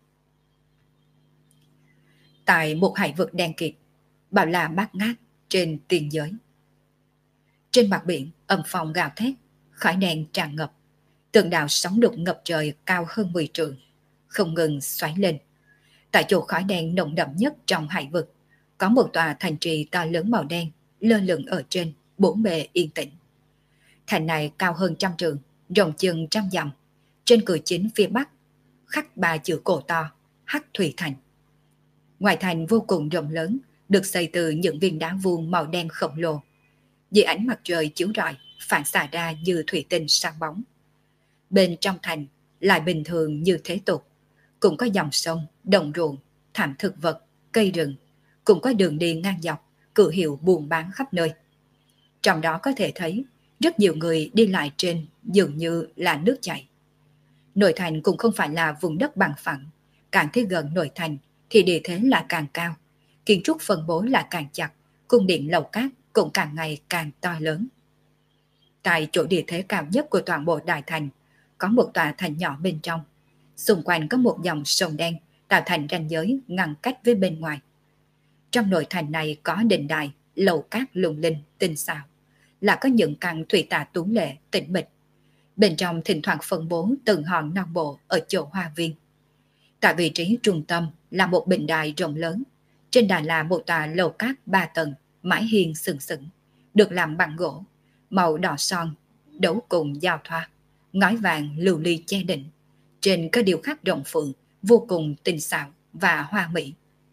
Tại một hải vực đen kịt, bảo là bát ngát trên tiền giới. Trên mặt biển âm phong gào thét, khói đen tràn ngập, tượng đạo sóng đục ngập trời cao hơn mười trượng, không ngừng xoáy lên. Tại chỗ khói đen nồng đậm nhất trong hải vực, có một tòa thành trì to lớn màu đen lơ lửng ở trên, bốn bề yên tĩnh. Thành này cao hơn trăm trượng, rộng chừng trăm dặm, Trên cửa chính phía bắc khắc ba chữ cổ to: Hắc Thủy Thành. Ngoài thành vô cùng rộng lớn, được xây từ những viên đá vuông màu đen khổng lồ. Dưới ánh mặt trời chiếu rọi, phản xạ ra như thủy tinh sáng bóng. Bên trong thành lại bình thường như thế tục, cũng có dòng sông, đồng ruộng, thảm thực vật, cây rừng, cũng có đường đi ngang dọc, cửa hiệu buôn bán khắp nơi. Trong đó có thể thấy rất nhiều người đi lại trên dường như là nước chảy. Nội thành cũng không phải là vùng đất bằng phẳng, càng tới gần nội thành thì địa thế là càng cao, kiến trúc phân bố là càng chặt, cung điện lầu cát cũng càng ngày càng to lớn. Tại chỗ địa thế cao nhất của toàn bộ đại thành, có một tòa thành nhỏ bên trong. Xung quanh có một dòng sông đen tạo thành ranh giới ngăn cách với bên ngoài. Trong nội thành này có đình đài, lầu cát lung linh, tinh xảo, là có những căn thủy tà tú lệ, tĩnh mịch. Bên trong thỉnh thoảng phân bố từng hòn non bộ ở chỗ hoa viên. Tại vị trí trung tâm là một bình đài rộng lớn. Trên đài là một tòa lầu cát ba tầng, mái hiên sừng sững, được làm bằng gỗ, màu đỏ son, đấu cùng giao thoa, ngói vàng lưu ly che đỉnh. Trên có điêu khắc rồng phượng, vô cùng tinh xảo và hoa mỹ.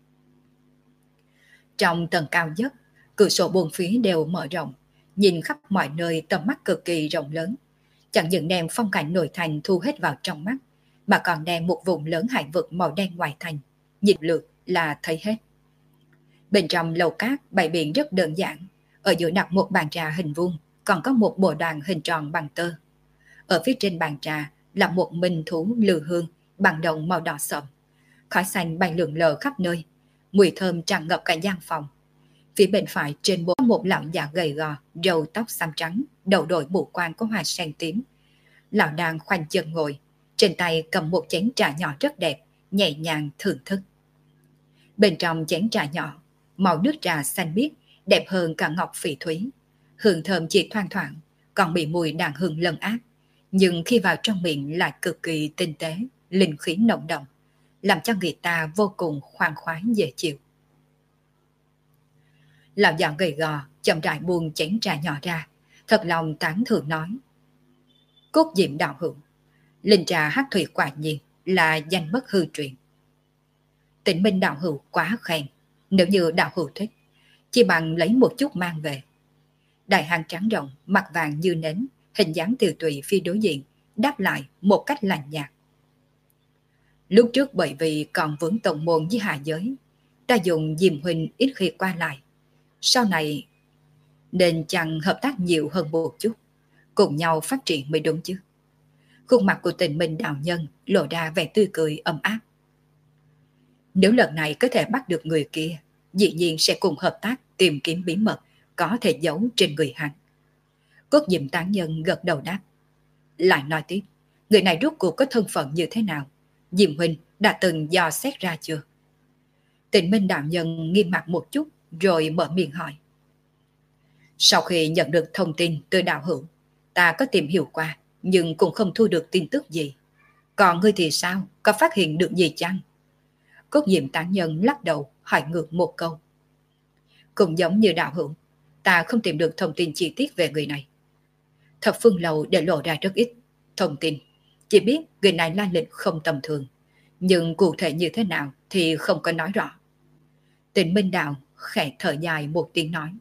Trong tầng cao nhất, cửa sổ bốn phía đều mở rộng, nhìn khắp mọi nơi, tầm mắt cực kỳ rộng lớn. Chẳng những đem phong cảnh nội thành thu hết vào trong mắt, mà còn đem một vùng lớn hải vực màu đen ngoài thành, nhìn lượt là thấy hết. Bên trong lầu cát bày biện rất đơn giản, ở giữa đặt một bàn trà hình vuông, còn có một bộ đoàn hình tròn bằng tơ. Ở phía trên bàn trà là một minh thú lư hương bằng đồng màu đỏ sậm, khói xanh bay lượn lờ khắp nơi, mùi thơm tràn ngập cả gian phòng. Phía bên phải trên bộ một lão già gầy gò, râu tóc xám trắng, đầu đội mũ quan có hoa sen tím. Lão đang khoanh chân ngồi, trên tay cầm một chén trà nhỏ rất đẹp, nhẹ nhàng thưởng thức. Bên trong chén trà nhỏ, màu nước trà xanh biếc, đẹp hơn cả ngọc phỉ thúy. Hương thơm chỉ thoang thoảng, còn bị mùi đàn hương lân át, nhưng khi vào trong miệng lại cực kỳ tinh tế, linh khí nồng đậm, làm cho người ta vô cùng khoan khoái dễ chịu. Lão già gầy gò chậm rãi buông chén trà nhỏ ra, thật lòng tán thưởng nói: Cốt diệm đạo hữu, linh trà hắc thủy quả nhiên là danh bất hư truyền. Tịnh Minh đạo hữu quá khen, nếu như đạo hữu thích, chỉ bằng lấy một chút mang về. Đại hán trắng rộng, mặt vàng như nến, hình dáng tiều tụy phía đối diện, đáp lại một cách lạnh nhạt: Lúc trước bởi vì còn vướng tổng môn với hạ giới, ta dùng Diệm huynh ít khi qua lại. Sau này nên chẳng hợp tác nhiều hơn một chút, cùng nhau phát triển mới đúng chứ. Khuôn mặt của Tịnh Minh đạo nhân lộ ra vẻ tươi cười ấm áp. Nếu lần này có thể bắt được người kia, dĩ nhiên sẽ cùng hợp tác tìm kiếm bí mật có thể giấu trên người hắn. Cốt Diệm tán nhân gật đầu đáp. Lại nói tiếp, người này rốt cuộc có thân phận như thế nào? Diệm huynh đã từng dò xét ra chưa? Tịnh Minh đạo nhân nghiêm mặt một chút rồi mở miệng hỏi. Sau khi nhận được thông tin từ đạo hữu, ta có tìm hiểu qua, nhưng cũng không thu được tin tức gì. Còn ngươi thì sao? Có phát hiện được gì chăng? Cốt Diệm tán nhân lắc đầu hỏi ngược một câu. Cũng giống như đạo hữu, ta không tìm được thông tin chi tiết về người này. Thập phương lầu để lộ ra rất ít thông tin, chỉ biết người này lai lịch không tầm thường, nhưng cụ thể như thế nào thì không có nói rõ. Tịnh Minh đạo khẽ thở dài một tiếng nói.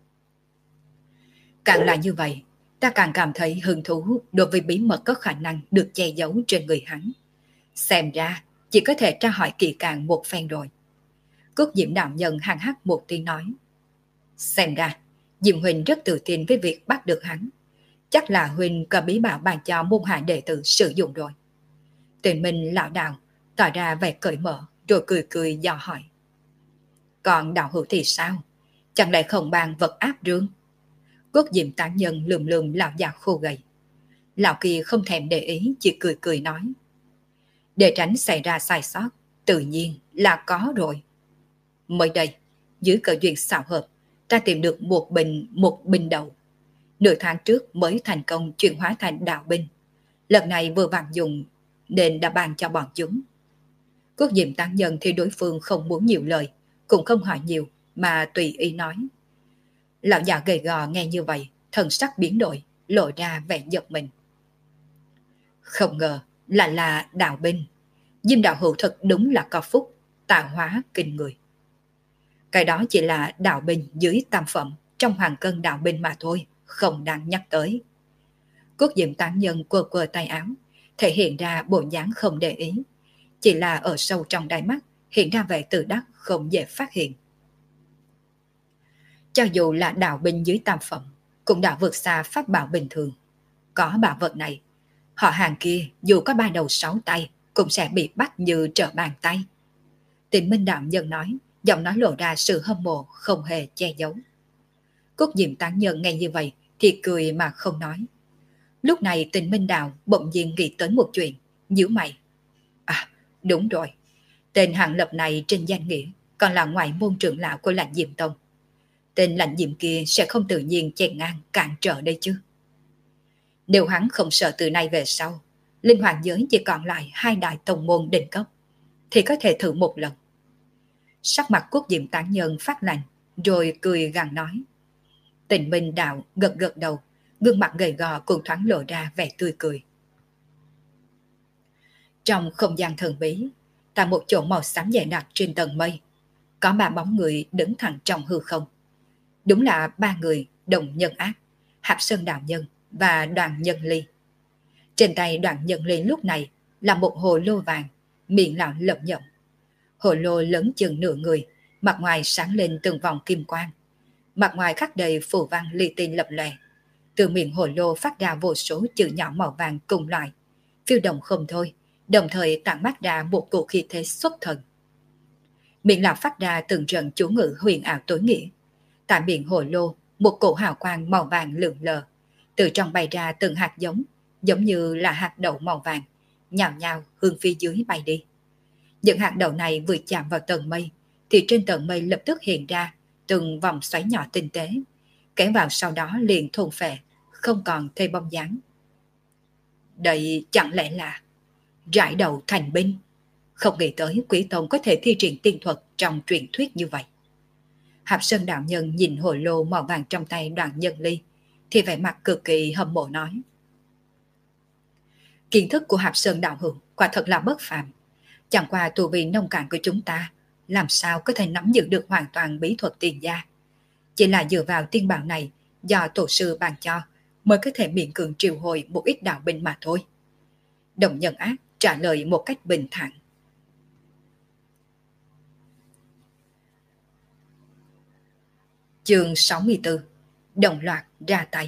Càng là như vậy, ta càng cảm thấy hứng thú đối với bí mật có khả năng được che giấu trên người hắn. Xem ra chỉ có thể tra hỏi kỹ càng một phen rồi. Cốt Diệm đạo nhân hằng hắc một tiếng nói. Xem ra Diệm huynh rất tự tin với việc bắt được hắn. Chắc là huynh có bí bảo bàn cho môn hạ đệ tử sử dụng rồi. Tịnh Minh lão đạo tỏ ra vẻ cởi mở rồi cười cười dò hỏi. Còn đạo hữu thì sao? Chẳng lẽ không bàn vật áp rương? Cốt Diệm tán nhân lườm lườm lão già khô gầy. Lão kia không thèm để ý, chỉ cười cười nói. Để tránh xảy ra sai sót, tự nhiên là có rồi. Mới đây, dưới cơ duyên xảo hợp, ta tìm được một bình một bình đầu. Nửa tháng trước mới thành công chuyển hóa thành đạo binh. Lần này vừa vặn dùng nên đã bàn cho bọn chúng. Cốt Diệm tán nhân thì đối phương không muốn nhiều lời, cũng không hỏi nhiều mà tùy ý nói. Lão già gầy gò nghe như vậy, thần sắc biến đổi, lộ ra vẻ giật mình. Không ngờ Lại là đạo binh. Diêm đạo hữu thật đúng là có phúc, tạo hóa kinh người. Cái đó chỉ là đạo binh dưới tam phẩm trong hoàng cân đạo binh mà thôi, không đáng nhắc tới. Cốt Diệm tán nhân quơ quơ tay áo, thể hiện ra bộ dáng không để ý. Chỉ là ở sâu trong đáy mắt hiện ra vẻ tự đắc không dễ phát hiện. Cho dù là đạo binh dưới tam phẩm, cũng đã vượt xa pháp bảo bình thường. Có bảo vật này, họ hàng kia dù có ba đầu sáu tay cũng sẽ bị bắt như trở bàn tay. Tịnh Minh đạo nhân nói, giọng nói lộ ra sự hâm mộ không hề che giấu. Cốt Diệm tán nhân nghe như vậy thì cười mà không nói. Lúc này Tịnh Minh đạo bỗng nhiên nghĩ tới một chuyện, nhíu mày. À, đúng rồi, tên hạng lập này trên danh nghĩa còn là ngoại môn trưởng lão của Lãnh Diệm Tông. Tên Lãnh Diệm kia sẽ không tự nhiên chèn ngang cản trở đây chứ. Nếu hắn không sợ từ nay về sau, linh hoàng giới chỉ còn lại hai đại tông môn đỉnh cấp, thì có thể thử một lần. Sắc mặt Quốc Diệm tán nhân phát lạnh, rồi cười gằn nói. Tịnh Minh đạo gật gật đầu, gương mặt gầy gò cũng thoáng lộ ra vẻ tươi cười. Trong không gian thần bí, tại một chỗ màu xám dày đặc trên tầng mây, có ba bóng người đứng thẳng trong hư không. Đúng là ba người Đồng Nhân Ác, Hạp Sơn đạo nhân và Đoàn Nhân Ly. Trên tay Đoàn Nhân Ly lúc này là một hồ lô vàng, miệng lão lẩm nhẩm. Hồ lô lớn chừng nửa người, mặt ngoài sáng lên từng vòng kim quang. Mặt ngoài khắc đầy phù văn li ti lập lòe. Từ miệng hồ lô phát ra vô số chữ nhỏ màu vàng cùng loại, phiêu động không thôi, đồng thời tản mát ra một cổ khí thế xuất thần. Miệng lão phát ra từng trận chú ngữ huyền ảo tối nghĩa. Tại miệng hồ lô, một cổ hào quang màu vàng lượn lờ, từ trong bay ra từng hạt giống, giống như là hạt đậu màu vàng, nhào nhào hướng phía dưới bay đi. Những hạt đậu này vừa chạm vào tầng mây, thì trên tầng mây lập tức hiện ra từng vòng xoáy nhỏ tinh tế, kéo vào sau đó liền thôn phệ, không còn thấy bóng dáng. Đây chẳng lẽ là rải đầu thành binh? Không nghĩ tới Quý Tông có thể thi triển tiên thuật trong truyền thuyết như vậy. Hạp Sơn đạo nhân nhìn hồ lô màu vàng trong tay Đoàn Nhân Ly, thì vẻ mặt cực kỳ hâm mộ nói. Kiến thức của Hạp Sơn đạo hữu quả thật là bất phàm. Chẳng qua tu vi nông cạn của chúng ta làm sao có thể nắm giữ được hoàn toàn bí thuật tiền gia. Chỉ là dựa vào tiên bảo này do tổ sư ban cho mới có thể miễn cưỡng triệu hồi một ít đạo binh mà thôi. Đồng Nhân Ác trả lời một cách bình thản. Chương sáu mươi tư. Đồng loạt ra tay.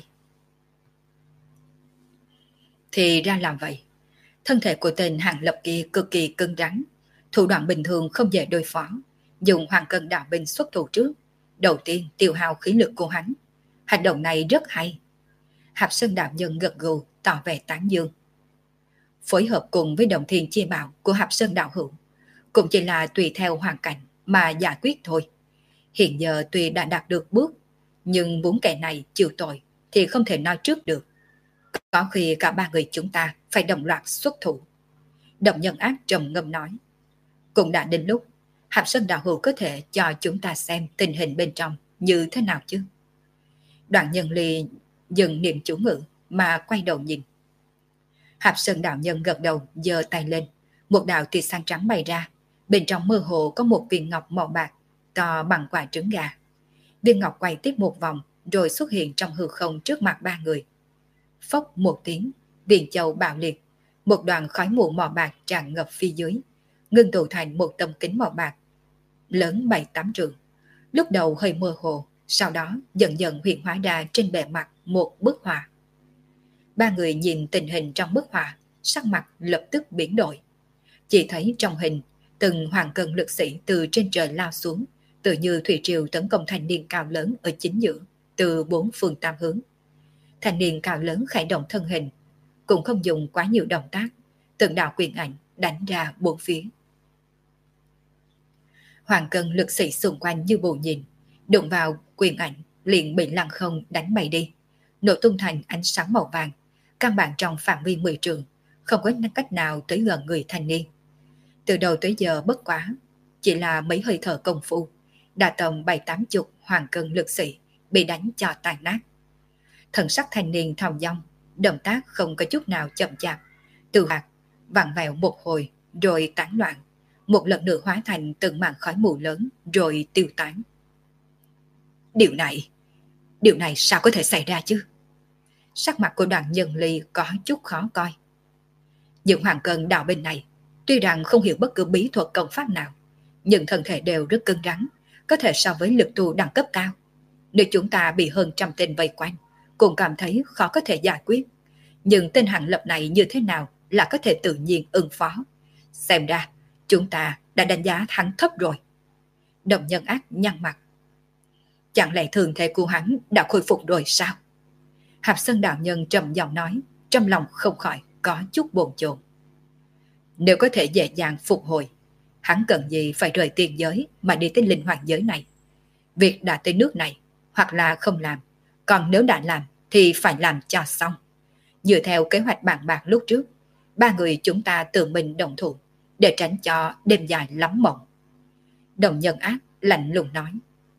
Thì ra làm vậy. Thân thể của tên Hàng Lập kia cực kỳ cứng rắn, thủ đoạn bình thường không dễ đối phó. Dùng hoàng cân đạo binh xuất thủ trước, đầu tiên tiêu hao khí lực của hắn. Hành động này rất hay. Hạp Sơn đạo nhân gật gù tỏ vẻ tán dương. Phối hợp cùng với đồng thiên chia bảo của Hạp Sơn đạo hữu cũng chỉ là tùy theo hoàn cảnh mà giải quyết thôi. Hiện giờ tuy đã đạt được bước, nhưng muốn kẻ này chịu tội thì không thể nói trước được. Có khi cả ba người chúng ta phải đồng loạt xuất thủ. Đồng Nhân Ác trầm ngâm nói. Cũng đã đến lúc Hạp Sơn đạo hữu có thể cho chúng ta xem tình hình bên trong như thế nào chứ. Đoàn Nhân Ly dừng niệm chú ngữ mà quay đầu nhìn. Hạp Sơn đạo nhân gật đầu giơ tay lên, một đạo tia sáng trắng bay ra, bên trong mơ hồ có một viên ngọc màu bạc to bằng quả trứng gà. Viên ngọc quay tiếp một vòng rồi xuất hiện trong hư không trước mặt ba người. Phốc một tiếng, viên châu bạo liệt, một đoàn khói mù màu bạc tràn ngập phía dưới, ngưng tụ thành một tấm kính màu bạc lớn bảy tám trượng. Lúc đầu hơi mơ hồ, sau đó dần dần hiện hóa ra trên bề mặt một bức họa. Ba người nhìn tình hình trong bức họa, sắc mặt lập tức biến đổi. Chỉ thấy trong hình, từng hoàng cân lực sĩ từ trên trời lao xuống, tự như thủy triều tấn công thanh niên cao lớn ở chính giữa, từ bốn phương tám hướng. Thanh niên cao lớn khởi động thân hình, cũng không dùng quá nhiều động tác, từng đạo quyền ảnh đánh ra bốn phía. Hoàng cân lực sĩ xung quanh như bù nhìn, đụng vào quyền ảnh liền bị lăng không đánh bay đi, nổ tung thành ánh sáng màu vàng, căn bản trong phạm vi mười trượng, không có cách nào tới gần người thanh niên. Từ đầu tới giờ bất quá, chỉ là mấy hơi thở công phu, đã tầm bảy tám chục hoàng cân lực sĩ bị đánh cho tàn nát. Thần sắc thanh niên thong dong, động tác không có chút nào chậm chạp, từ hạt vặn vẹo một hồi rồi tán loạn, một lần nữa hóa thành từng màn khói mù lớn rồi tiêu tán. Điều này, điều này sao có thể xảy ra chứ? Sắc mặt của Đoàn Nhân Ly có chút khó coi. Những hoàng cân đạo bên này, tuy rằng không hiểu bất cứ bí thuật công pháp nào, nhưng thân thể đều rất cứng rắn, có thể so với lực tu đẳng cấp cao. Nếu chúng ta bị hơn trăm tên vây quanh, cũng cảm thấy khó có thể giải quyết. Nhưng tên Hàng Lập này như thế nào là có thể tự nhiên ứng phó? Xem ra, chúng ta đã đánh giá hắn thấp rồi. Đồng Nhân Ác nhăn mặt. Chẳng lẽ thường thể của hắn đã khôi phục rồi sao? Hạp Sơn đạo nhân trầm giọng nói, trong lòng không khỏi có chút bồn chồn. Nếu có thể dễ dàng phục hồi, hắn cần gì phải rời tiền giới mà đi tới linh hoạt giới này? Việc đã tới nước này, hoặc là không làm, còn nếu đã làm thì phải làm cho xong. Dựa theo kế hoạch bàn bạc lúc trước, ba người chúng ta tự mình đồng thủ, để tránh cho đêm dài lắm mộng. Đồng Nhân Ác lạnh lùng nói.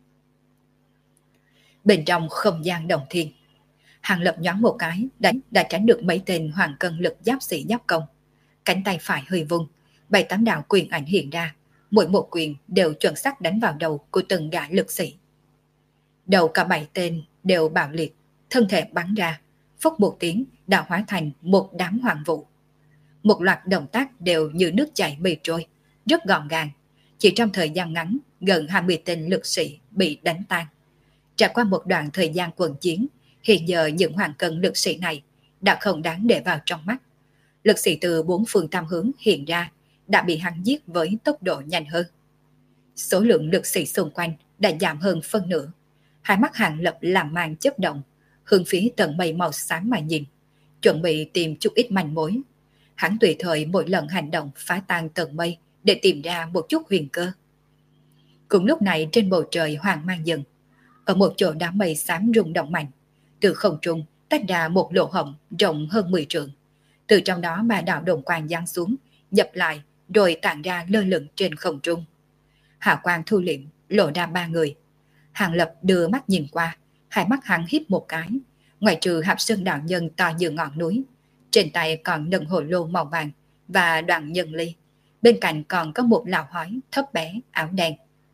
Bên trong không gian đồng thiên, Hàng Lập nhoáng một cái đã, đã tránh được mấy tên hoàng cân lực giáp sĩ giáp công. Cánh tay phải hơi vung, bảy tám đạo quyền ảnh hiện ra, mỗi một quyền đều chuẩn xác đánh vào đầu của từng gã lực sĩ. Đầu cả bảy tên đều bạo liệt, thân thể bắn ra, phốc một tiếng đã hóa thành một đám hoàng vụ. Một loạt động tác đều như nước chảy mây trôi, rất gọn gàng. Chỉ trong thời gian ngắn, gần hai mươi tên lực sĩ bị đánh tan. Trải qua một đoạn thời gian quần chiến, hiện giờ những hoàng cân lực sĩ này đã không đáng để vào trong mắt. Lực sĩ từ bốn phương tam hướng hiện ra đã bị hắn giết với tốc độ nhanh hơn. Số lượng lực sĩ xung quanh đã giảm hơn phân nửa. Hai mắt Hàng Lập làm màn chớp động, hướng phía tầng mây màu xám mà nhìn, chuẩn bị tìm chút ít manh mối. Hắn tùy thời mỗi lần hành động phá tan tầng mây để tìm ra một chút huyền cơ. Cùng lúc này trên bầu trời hoàng mang dần, ở một chỗ đám mây xám rung động mạnh, từ không trung tách ra một lỗ hổng rộng hơn mười trượng. Từ trong đó mà đạo đồng quang giáng xuống, nhập lại rồi tản ra lơ lửng trên không trung. Hạ quang thu liệm lộ ra ba người. Hàng Lập đưa mắt nhìn qua, hai mắt hắn híp một cái. Ngoài trừ Hạp Sơn đạo nhân to như ngọn núi, trên tay còn nâng hồ lô màu vàng và Đoàn Nhân Ly. Bên cạnh còn có một lão hói thấp bé áo đen.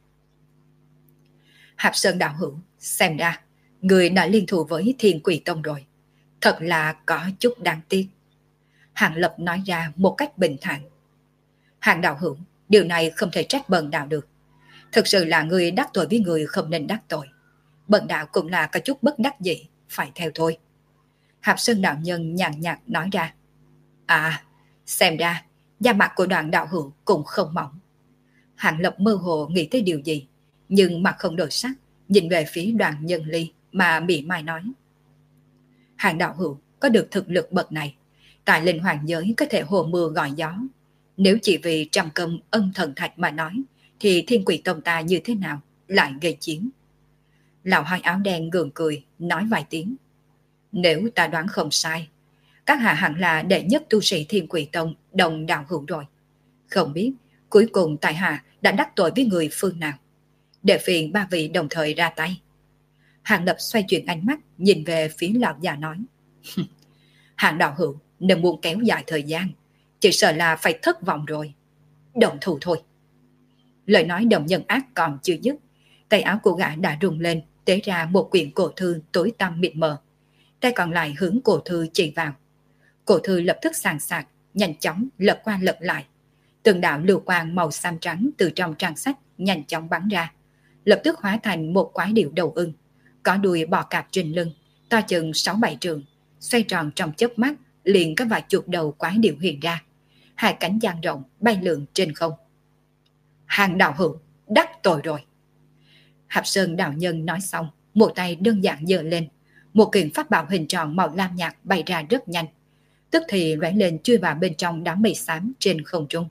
Hạp Sơn đạo hữu, xem ra người đã liên thủ với Thiên Quỷ Tông rồi. Thật là có chút đáng tiếc. Hàng Lập nói ra một cách bình thản. Hàng đạo hữu, điều này không thể trách bần đạo được. Thực sự là người đắc tội với người không nên đắc tội. Bần đạo cũng là có chút bất đắc dĩ, phải theo thôi. Hạp Sơn đạo nhân nhàn nhạt nói ra. À, xem ra da mặt của Đoàn đạo hữu cũng không mỏng. Hàng Lập mơ hồ nghĩ tới điều gì, nhưng mặt không đổi sắc, nhìn về phía Đoàn Nhân Ly mà mỉa mai nói. Hàng đạo hữu có được thực lực bậc này, tại linh hoàng giới có thể hồ mưa gọi gió. Nếu chỉ vì trăm cơm ân thần thạch mà nói, thì Thiên Quỷ Tông ta như thế nào lại gây chiến? Lão hai áo đen gượng cười, nói vài tiếng. Nếu ta đoán không sai, các hạ hẳn là đệ nhất tu sĩ Thiên Quỷ Tông đồng đạo hữu rồi. Không biết cuối cùng tại hạ đã đắc tội với người phương nào, để phiền ba vị đồng thời ra tay. Hàng Lập xoay chuyển ánh mắt nhìn về phía lão già nói. Hàng đạo hữu nếu muốn kéo dài thời gian, chỉ sợ là phải thất vọng rồi. Động thủ thôi. Lời nói Đồng Nhân Ác còn chưa dứt, tay áo của gã đã rung lên, tế ra một quyển cổ thư tối tăm mịt mờ. Tay còn lại hướng cổ thư chỉ vào. Cổ thư lập tức sàn sạc, nhanh chóng lật qua lật lại. Từng đạo lưu quang màu xám trắng từ trong trang sách nhanh chóng bắn ra, lập tức hóa thành một quái điểu đầu ưng, có đuôi bò cạp trên lưng, to chừng sáu bảy trường, xoay tròn trong chớp mắt, liền có vài chục đầu quái điểu hiện ra, hai cánh dang rộng bay lượn trên không. Hàng đạo hữu đắc tội rồi. Hạp Sơn đạo nhân nói xong, một tay đơn giản giơ lên, một kiện pháp bảo hình tròn màu lam nhạt bay ra rất nhanh, tức thì lóe lên chui vào bên trong đám mây xám trên không trung.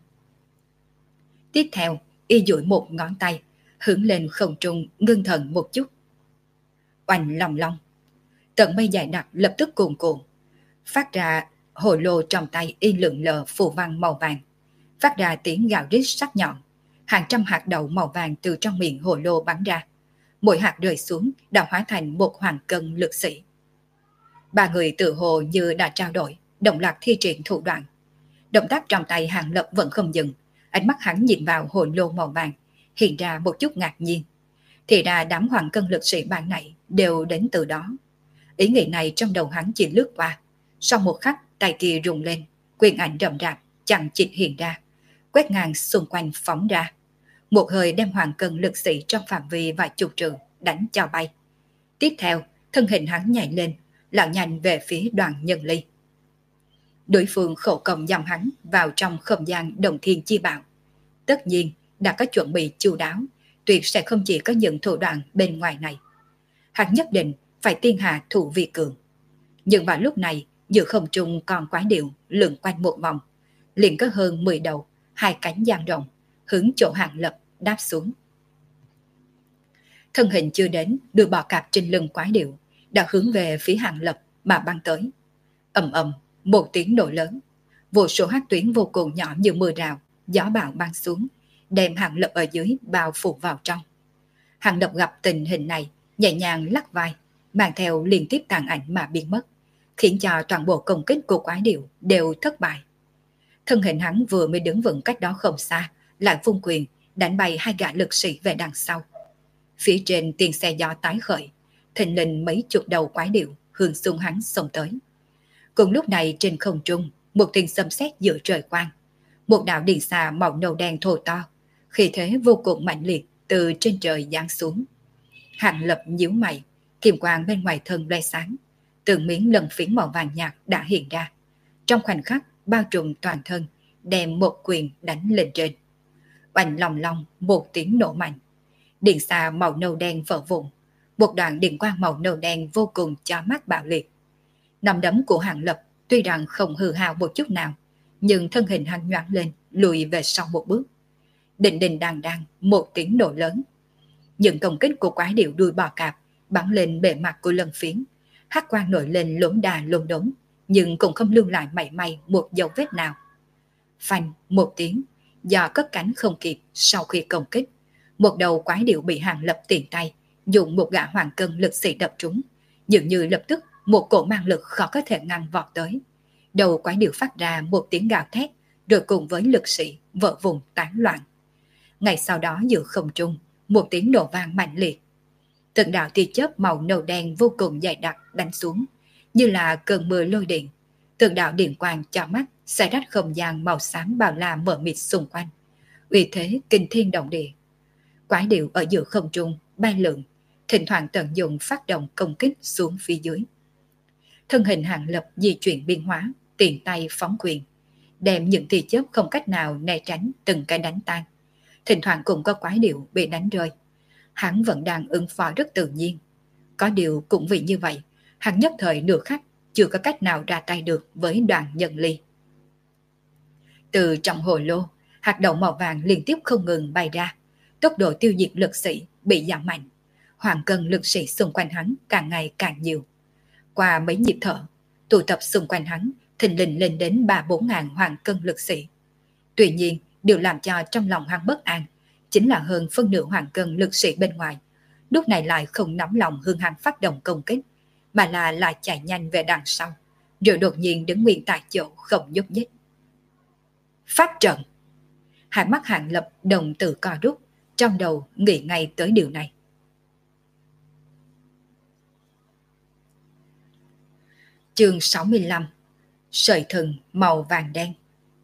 Tiếp theo, y duỗi một ngón tay, hướng lên không trung ngưng thần một chút. Oanh long long, tận mây dài đặc lập tức cuồn cuộn, phát ra hồ lô trong tay y lượn lờ phù văn màu vàng, phát ra tiếng gào rít sắc nhọn. Hàng trăm hạt đậu màu vàng từ trong miệng hồ lô bắn ra, mỗi hạt rơi xuống đã hóa thành một hoàng cân lực sĩ. Ba người tự hồ như đã trao đổi, đồng loạt thi triển thủ đoạn. Động tác trong tay Hàng Lập vẫn không dừng, ánh mắt hắn nhìn vào hồn lô màu vàng, hiện ra một chút ngạc nhiên. Thì ra đám hoàng cân lực sĩ ban này đều đến từ đó. Ý nghĩ này trong đầu hắn chỉ lướt qua, sau một khắc tay kia rung lên, quyền ảnh rậm rạp chằng chịt hiện ra, quét ngang xung quanh phóng ra. Một hơi đem hoàng cân lực sĩ trong phạm vi vài chục trượng đánh cho bay. Tiếp theo, thân hình hắn nhảy lên, lao nhanh về phía Đoàn Nhân Ly. Đối phương khổ công giam hắn vào trong không gian đồng thiên chi bảo. Tất nhiên đã có chuẩn bị chu đáo, tuyệt sẽ không chỉ có những thủ đoạn bên ngoài này. Hắn nhất định phải tiên hạ thủ vi cường. Nhưng vào lúc này, giữa không trung còn quái điệu lượn quanh một vòng, liền có hơn mười đầu, hai cánh dang rộng, hướng chỗ Hàng Lập đáp xuống. Thân hình chưa đến, đưa bò cạp trên lưng quái điệu, đã hướng về phía Hàng Lập mà băng tới. Ầm ầm, một tiếng nổ lớn, vô số hắc tuyến vô cùng nhỏ như mưa rào, gió bão băng xuống, đem Hàng Lập ở dưới bao phủ vào trong. Hàng Lập gặp tình hình này, nhẹ nhàng lắc vai, mang theo liên tiếp tàn ảnh mà biến mất, khiến cho toàn bộ công kích của quái điệu đều thất bại. Thân hình hắn vừa mới đứng vững cách đó không xa, lại vung quyền đánh bay hai gã lực sĩ về đằng sau. Phía trên tiền xe gió tái khởi, thình lình mấy chục đầu quái điệu hướng xuống hắn xông tới. Cùng lúc này trên không trung, một tiếng sấm sét giữa trời quang, một đạo điện xà màu nâu đen thô to, khí thế vô cùng mạnh liệt từ trên trời giáng xuống. Hàng Lập nhíu mày, kim quang bên ngoài thân loe sáng, từng miếng lân phiến màu vàng nhạt đã hiện ra, trong khoảnh khắc bao trùm toàn thân, đem một quyền đánh lên trên. Oanh lòng long một tiếng nổ mạnh, điện xà màu nâu đen vỡ vụn, một đoạn điện quang màu nâu đen vô cùng chói mắt bạo liệt. Nắm đấm của Hàng Lập tuy rằng không hư hao một chút nào, nhưng thân hình hắn nhoáng lên, lùi về sau một bước. Đình đình đàng đàng một tiếng nổ lớn. Những công kích của quái điệu đuôi bò cạp bắn lên bề mặt của lân phiến, hắc quang nổi lên lốm đà lốm đốm, nhưng cũng không lưu lại mảy may một dấu vết nào. Phanh một tiếng, do cất cánh không kịp sau khi công kích, một đầu quái điệu bị Hàng Lập tiện tay dùng một gã hoàng cân lực sĩ đập trúng, dường như lập tức một cổ mang lực khó có thể ngăn vọt tới. Đầu quái điệu phát ra một tiếng gào thét, rồi cùng với lực sĩ vỡ vùng tán loạn. Ngay sau đó giữa không trung, một tiếng nổ vang mạnh liệt. Từng đạo tia chớp màu nâu đen vô cùng dày đặc đánh xuống, như là cơn mưa lôi điện. Từng đạo điện quang cho mắt, xé rách không gian màu xám bao la mờ mịt xung quanh. Uy thế kinh thiên động địa. Quái điệu ở giữa không trung bay lượn, thỉnh thoảng tận dụng phát động công kích xuống phía dưới. Thân hình Hàng Lập di chuyển biến hóa, tiền tay phóng quyền, đem những tia chớp không cách nào né tránh từng cái đánh tan. Thỉnh thoảng cũng có quái điệu bị đánh rơi. Hắn vẫn đang ứng phó rất tự nhiên. Có điều cũng vì như vậy, hắn nhất thời nửa khắc chưa có cách nào ra tay được với Đoàn Nhân Ly. Từ trong hồ lô, hạt đậu màu vàng liên tiếp không ngừng bay ra, tốc độ tiêu diệt lực sĩ bị giảm mạnh. Hoàng cân lực sĩ xung quanh hắn càng ngày càng nhiều. Qua mấy nhịp thở, tụ tập xung quanh hắn thình lình lên đến ba bốn ngàn hoàng cân lực sĩ. Tuy nhiên, điều làm cho trong lòng hắn bất an chính là hơn phân nửa hoàng cân lực sĩ bên ngoài lúc này lại không nóng lòng hướng hắn phát động công kích, mà là lại chạy nhanh về đằng sau, rồi đột nhiên đứng nguyên tại chỗ không nhúc nhích. Phát trận! Hai mắt Hàng Lập đồng tử co rút, trong đầu nghĩ ngay tới điều này. Chương sáu mươi lăm. Sợi thừng màu vàng đen.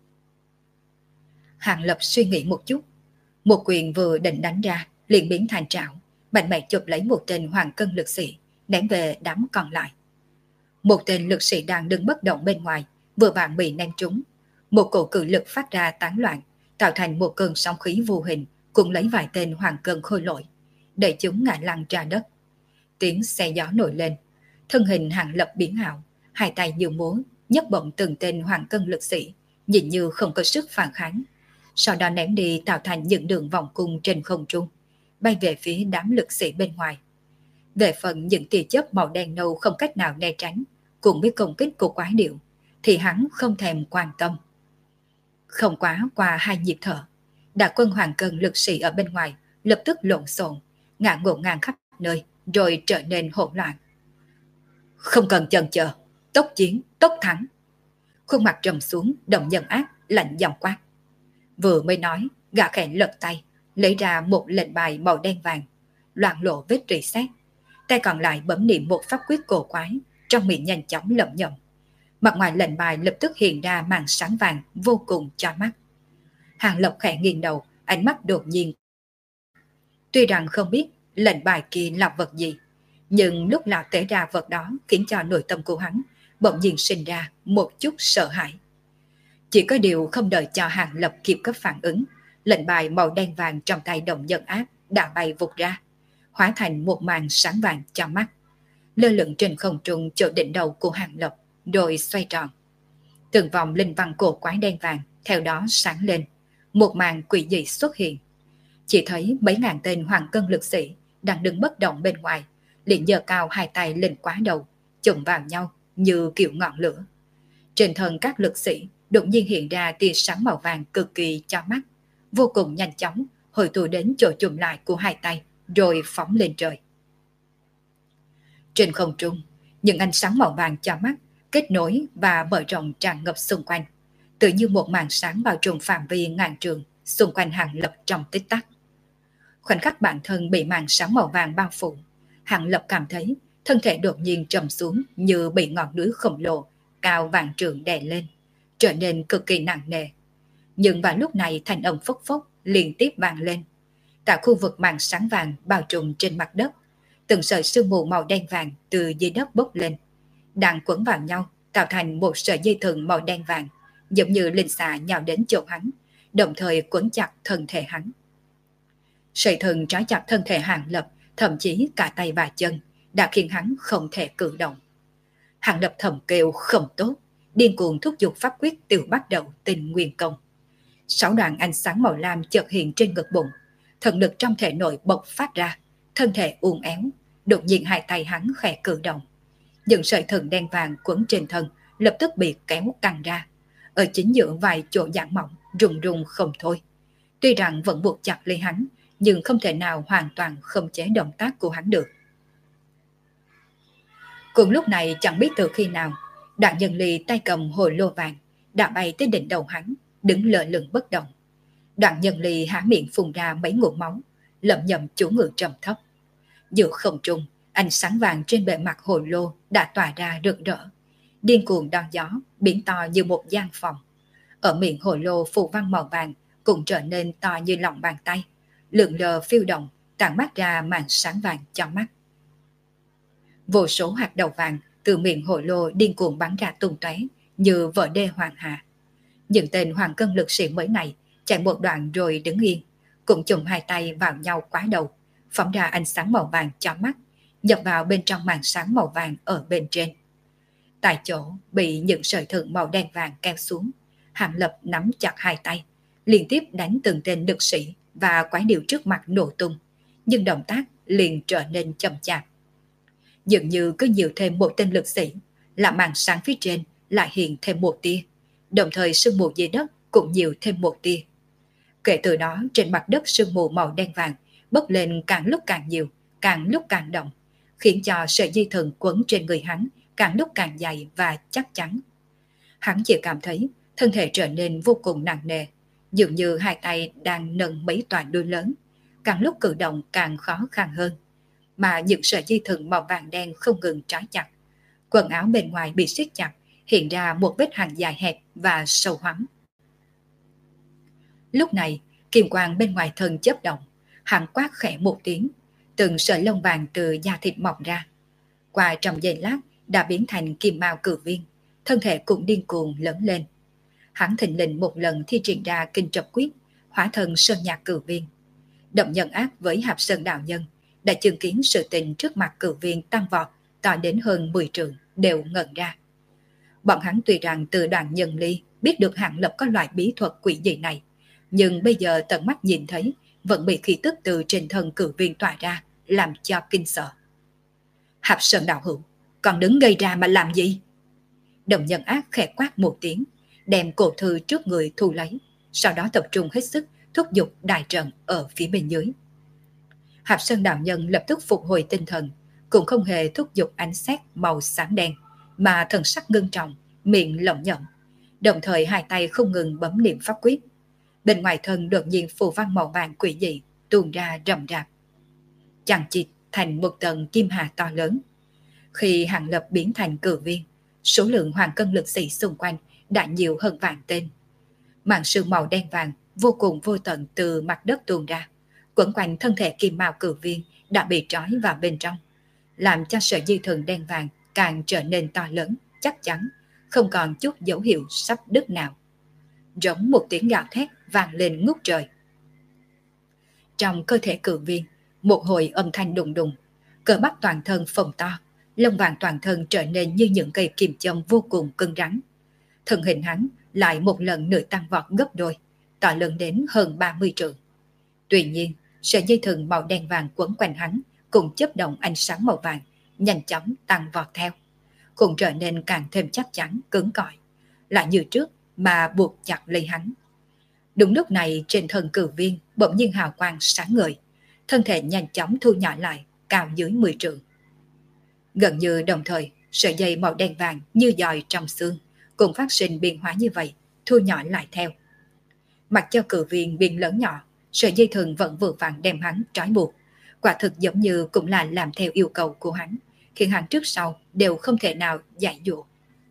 Hàng Lập suy nghĩ một chút, một quyền vừa định đánh ra liền biến thành trảo, mạnh mẽ chụp lấy một tên hoàng cân lực sĩ, ném về đám còn lại. Một tên lực sĩ đang đứng bất động bên ngoài vừa vặn bị ném trúng, một cổ cự lực phát ra tán loạn, tạo thành một cơn sóng khí vô hình, cũng lấy vài tên hoàng cân khôi lỗi, đẩy chúng ngã lăn ra đất. Tiếng xe gió nổi lên, thân hình Hàng Lập biến ảo, hai tay như múa nhấc bổng từng tên hoàng cân lực sĩ, nhìn như không có sức phản kháng, sau đó ném đi tạo thành những đường vòng cung trên không trung, bay về phía đám lực sĩ bên ngoài. Về phần những tia chớp màu đen nâu không cách nào né tránh cùng với công kích của quái điệu thì hắn không thèm quan tâm. Không quá qua hai nhịp thở, đại quân hoàng cân lực sĩ ở bên ngoài lập tức lộn xộn, ngã ngổn ngang khắp nơi, rồi trở nên hỗn loạn. Không cần chần chờ, tốc chiến, tốc thắng. Khuôn mặt trầm xuống, Đồng Nhân Ác lạnh giọng quát. Vừa mới nói, gã khẽ lật tay, lấy ra một lệnh bài màu đen vàng, loạn lộ vết rỉ sét. Tay còn lại bấm niệm một pháp quyết cổ quái, trong miệng nhanh chóng lẩm nhẩm. Mặt ngoài lệnh bài lập tức hiện ra màn sáng vàng vô cùng chói mắt. Hàng Lập khẽ nghiêng đầu, ánh mắt đột nhiên. Tuy rằng không biết lệnh bài kia là vật gì, nhưng lúc lão tế ra vật đó khiến cho nội tâm của hắn bỗng nhiên sinh ra một chút sợ hãi. Chỉ có điều không đợi cho Hàng Lập kịp cấp phản ứng, lệnh bài màu đen vàng trong tay Đồng Nhân Ác đã bay vụt ra, hóa thành một màn sáng vàng cho mắt, lơ lửng trên không trung chỗ đỉnh đầu của Hàng Lập, rồi xoay tròn. Từng vòng linh văn cổ quái đen vàng theo đó sáng lên, một màn quỷ dị xuất hiện. Chỉ thấy mấy ngàn tên hoàng cân lực sĩ đang đứng bất động bên ngoài, liền giơ cao hai tay lên quá đầu, chụm vào nhau như kiểu ngọn lửa. Trên thân các lực sĩ đột nhiên hiện ra tia sáng màu vàng cực kỳ chói mắt, vô cùng nhanh chóng hội tụ đến chỗ chụm lại của hai tay, rồi phóng lên trời. Trên không trung, những ánh sáng màu vàng chói mắt kết nối và mở rộng tràn ngập xung quanh, tự như một màn sáng bao trùm phạm vi ngàn trường xung quanh Hàng Lập trong tích tắc. Khoảnh khắc bản thân bị màn sáng màu vàng bao phủ, Hàng Lập cảm thấy thân thể đột nhiên trầm xuống như bị ngọn núi khổng lồ cao vạn trượng đè lên, trở nên cực kỳ nặng nề. Nhưng vào lúc này thanh âm phốc phốc liên tiếp vang lên. Cả khu vực màn sáng vàng bao trùm trên mặt đất, từng sợi sương mù màu đen vàng từ dưới đất bốc lên, đang quấn vào nhau tạo thành một sợi dây thừng màu đen vàng, giống như linh xà nhào đến chỗ hắn, đồng thời quấn chặt thân thể hắn. Sợi thừng trói chặt thân thể Hàng Lập, thậm chí cả tay và chân, đã khiến hắn không thể cử động. Hàng Lập thầm kêu không tốt, điên cuồng thúc giục pháp quyết từ bắt đầu Tinh Nguyên Công. Sáu đoạn ánh sáng màu lam chợt hiện trên ngực bụng, thần lực trong thể nội bộc phát ra, thân thể uốn éo, đột nhiên hai tay hắn khẽ cử động. Những sợi thừng đen vàng quấn trên thân lập tức bị kéo căng ra, ở chính giữa vài chỗ giãn mỏng, rung rung không thôi. Tuy rằng vẫn buộc chặt lấy hắn, nhưng không thể nào hoàn toàn khống chế động tác của hắn được. Cùng lúc này chẳng biết từ khi nào, Đoạn Nhân Ly tay cầm hồ lô vàng đã bay tới đỉnh đầu hắn, đứng lơ lửng bất động. Đoạn Nhân Ly há miệng phun ra mấy ngụm máu, lẩm nhẩm chú ngự trầm thấp. Giữa không trung, ánh sáng vàng trên bề mặt hồ lô đã tỏa ra rực rỡ, điên cuồng đón gió, biến to như một gian phòng. Ở miệng hồ lô phù văn màu vàng cũng trở nên to như lòng bàn tay, lượn lờ phiêu động, tản mát ra màn sáng vàng cho mắt. Vô số hạt đậu vàng từ miệng hồ lô điên cuồng bắn ra tung tóe như vỡ đê hoàng hà. Những tên hoàng cân lực sĩ mới này chạy một đoạn rồi đứng yên, cũng chùm hai tay vào nhau quá đầu, phóng ra ánh sáng màu vàng cho mắt, nhập vào bên trong màn sáng màu vàng ở bên trên. Tại chỗ bị những sợi thừng màu đen vàng kéo xuống, Hàng Lập nắm chặt hai tay, liên tiếp đánh từng tên lực sĩ và quái điệu trước mặt nổ tung, nhưng động tác liền trở nên chậm chạp. Dường như cứ nhiều thêm một tên lực sĩ, là màn sáng phía trên lại hiện thêm một tia, đồng thời sương mù dưới đất cũng nhiều thêm một tia. Kể từ đó trên mặt đất sương mù màu đen vàng bốc lên càng lúc càng nhiều, càng lúc càng động, khiến cho sợi dây thừng quấn trên người hắn càng lúc càng dày và chắc chắn. Hắn chỉ cảm thấy thân thể trở nên vô cùng nặng nề, dường như hai tay đang nâng mấy tòa núi lớn, càng lúc cử động càng khó khăn hơn. Mà những sợi dây thừng màu vàng đen không ngừng trói chặt. Quần áo bên ngoài bị siết chặt, hiện ra một vết hằn dài hẹp và sâu hoắm. Lúc này, kim quang bên ngoài thân chớp động, hắn quát khẽ một tiếng, từng sợi lông vàng từ da thịt mọc ra. Qua trong giây lát đã biến thành kim mao cử viên, thân thể cũng điên cuồng lớn lên. Hắn thình lình một lần thi triển ra kinh trập quyết, hóa thân sơn nhạc cử viên. Động Nhân Ác với Hạp Sơn đạo nhân đã chứng kiến sự tình trước mặt cử viên tăng vọt to đến hơn mười trượng, đều ngẩn ra. Bọn hắn tuy rằng từ Đoạn Nhân Ly biết được Hàng Lập có loại bí thuật quỷ dị này, nhưng bây giờ tận mắt nhìn thấy vẫn bị khí tức từ trên thân cử viên tỏa ra, làm cho kinh sợ. Hạp Sơn đạo hữu, còn đứng gây ra mà làm gì? Động Nhân Ác khẽ quát một tiếng, đem cổ thư trước người thu lấy, sau đó tập trung hết sức thúc giục đại trận ở phía bên dưới. Hạp Sơn đạo nhân lập tức phục hồi tinh thần, cũng không hề thúc giục ánh sét màu xám đen, mà thần sắc ngưng trọng, miệng lẩm nhẩm, đồng thời hai tay không ngừng bấm niệm pháp quyết. Bên ngoài thân đột nhiên phù văn màu vàng quỷ dị tuôn ra rầm rạp, chằng chịt thành một tầng kim hà to lớn. Khi Hàng Lập biến thành cử viên, số lượng hoàng cân lực sĩ xung quanh đã nhiều hơn vạn tên. Màn sương màu đen vàng vô cùng vô tận từ mặt đất tuôn ra, quẩn quanh thân thể kim mao cử viên đã bị trói vào bên trong, làm cho sợi dây thừng đen vàng càng trở nên to lớn, chắc chắn, không còn chút dấu hiệu sắp đứt nào. Giống một tiếng gào thét vang lên ngút trời. Trong cơ thể cử viên, một hồi âm thanh đùng đùng, cơ bắp toàn thân phồng to, lông vàng toàn thân trở nên như những cây kim châm vô cùng cứng rắn. Thân hình hắn lại một lần nữa tăng vọt gấp đôi, to lớn đến hơn ba mươi trượng. Tuy nhiên, sợi dây thừng màu đen vàng quấn quanh hắn cùng chớp động ánh sáng màu vàng, nhanh chóng tăng vọt theo, cũng trở nên càng thêm chắc chắn, cứng cỏi, lại như trước mà buộc chặt lấy hắn. Đúng lúc này, trên thân cử viên bỗng nhiên hào quang sáng ngời, thân thể nhanh chóng thu nhỏ lại, cao dưới mười trượng. Gần như đồng thời, sợi dây màu đen vàng như dòi trong xương cũng phát sinh biến hóa như vậy, thu nhỏ lại theo. Mặc cho cử viên biến lớn nhỏ, sợi dây thừng vẫn vừa vặn đem hắn trói buộc, quả thực giống như cũng là làm theo yêu cầu của hắn, khiến hắn trước sau đều không thể nào giải dụ.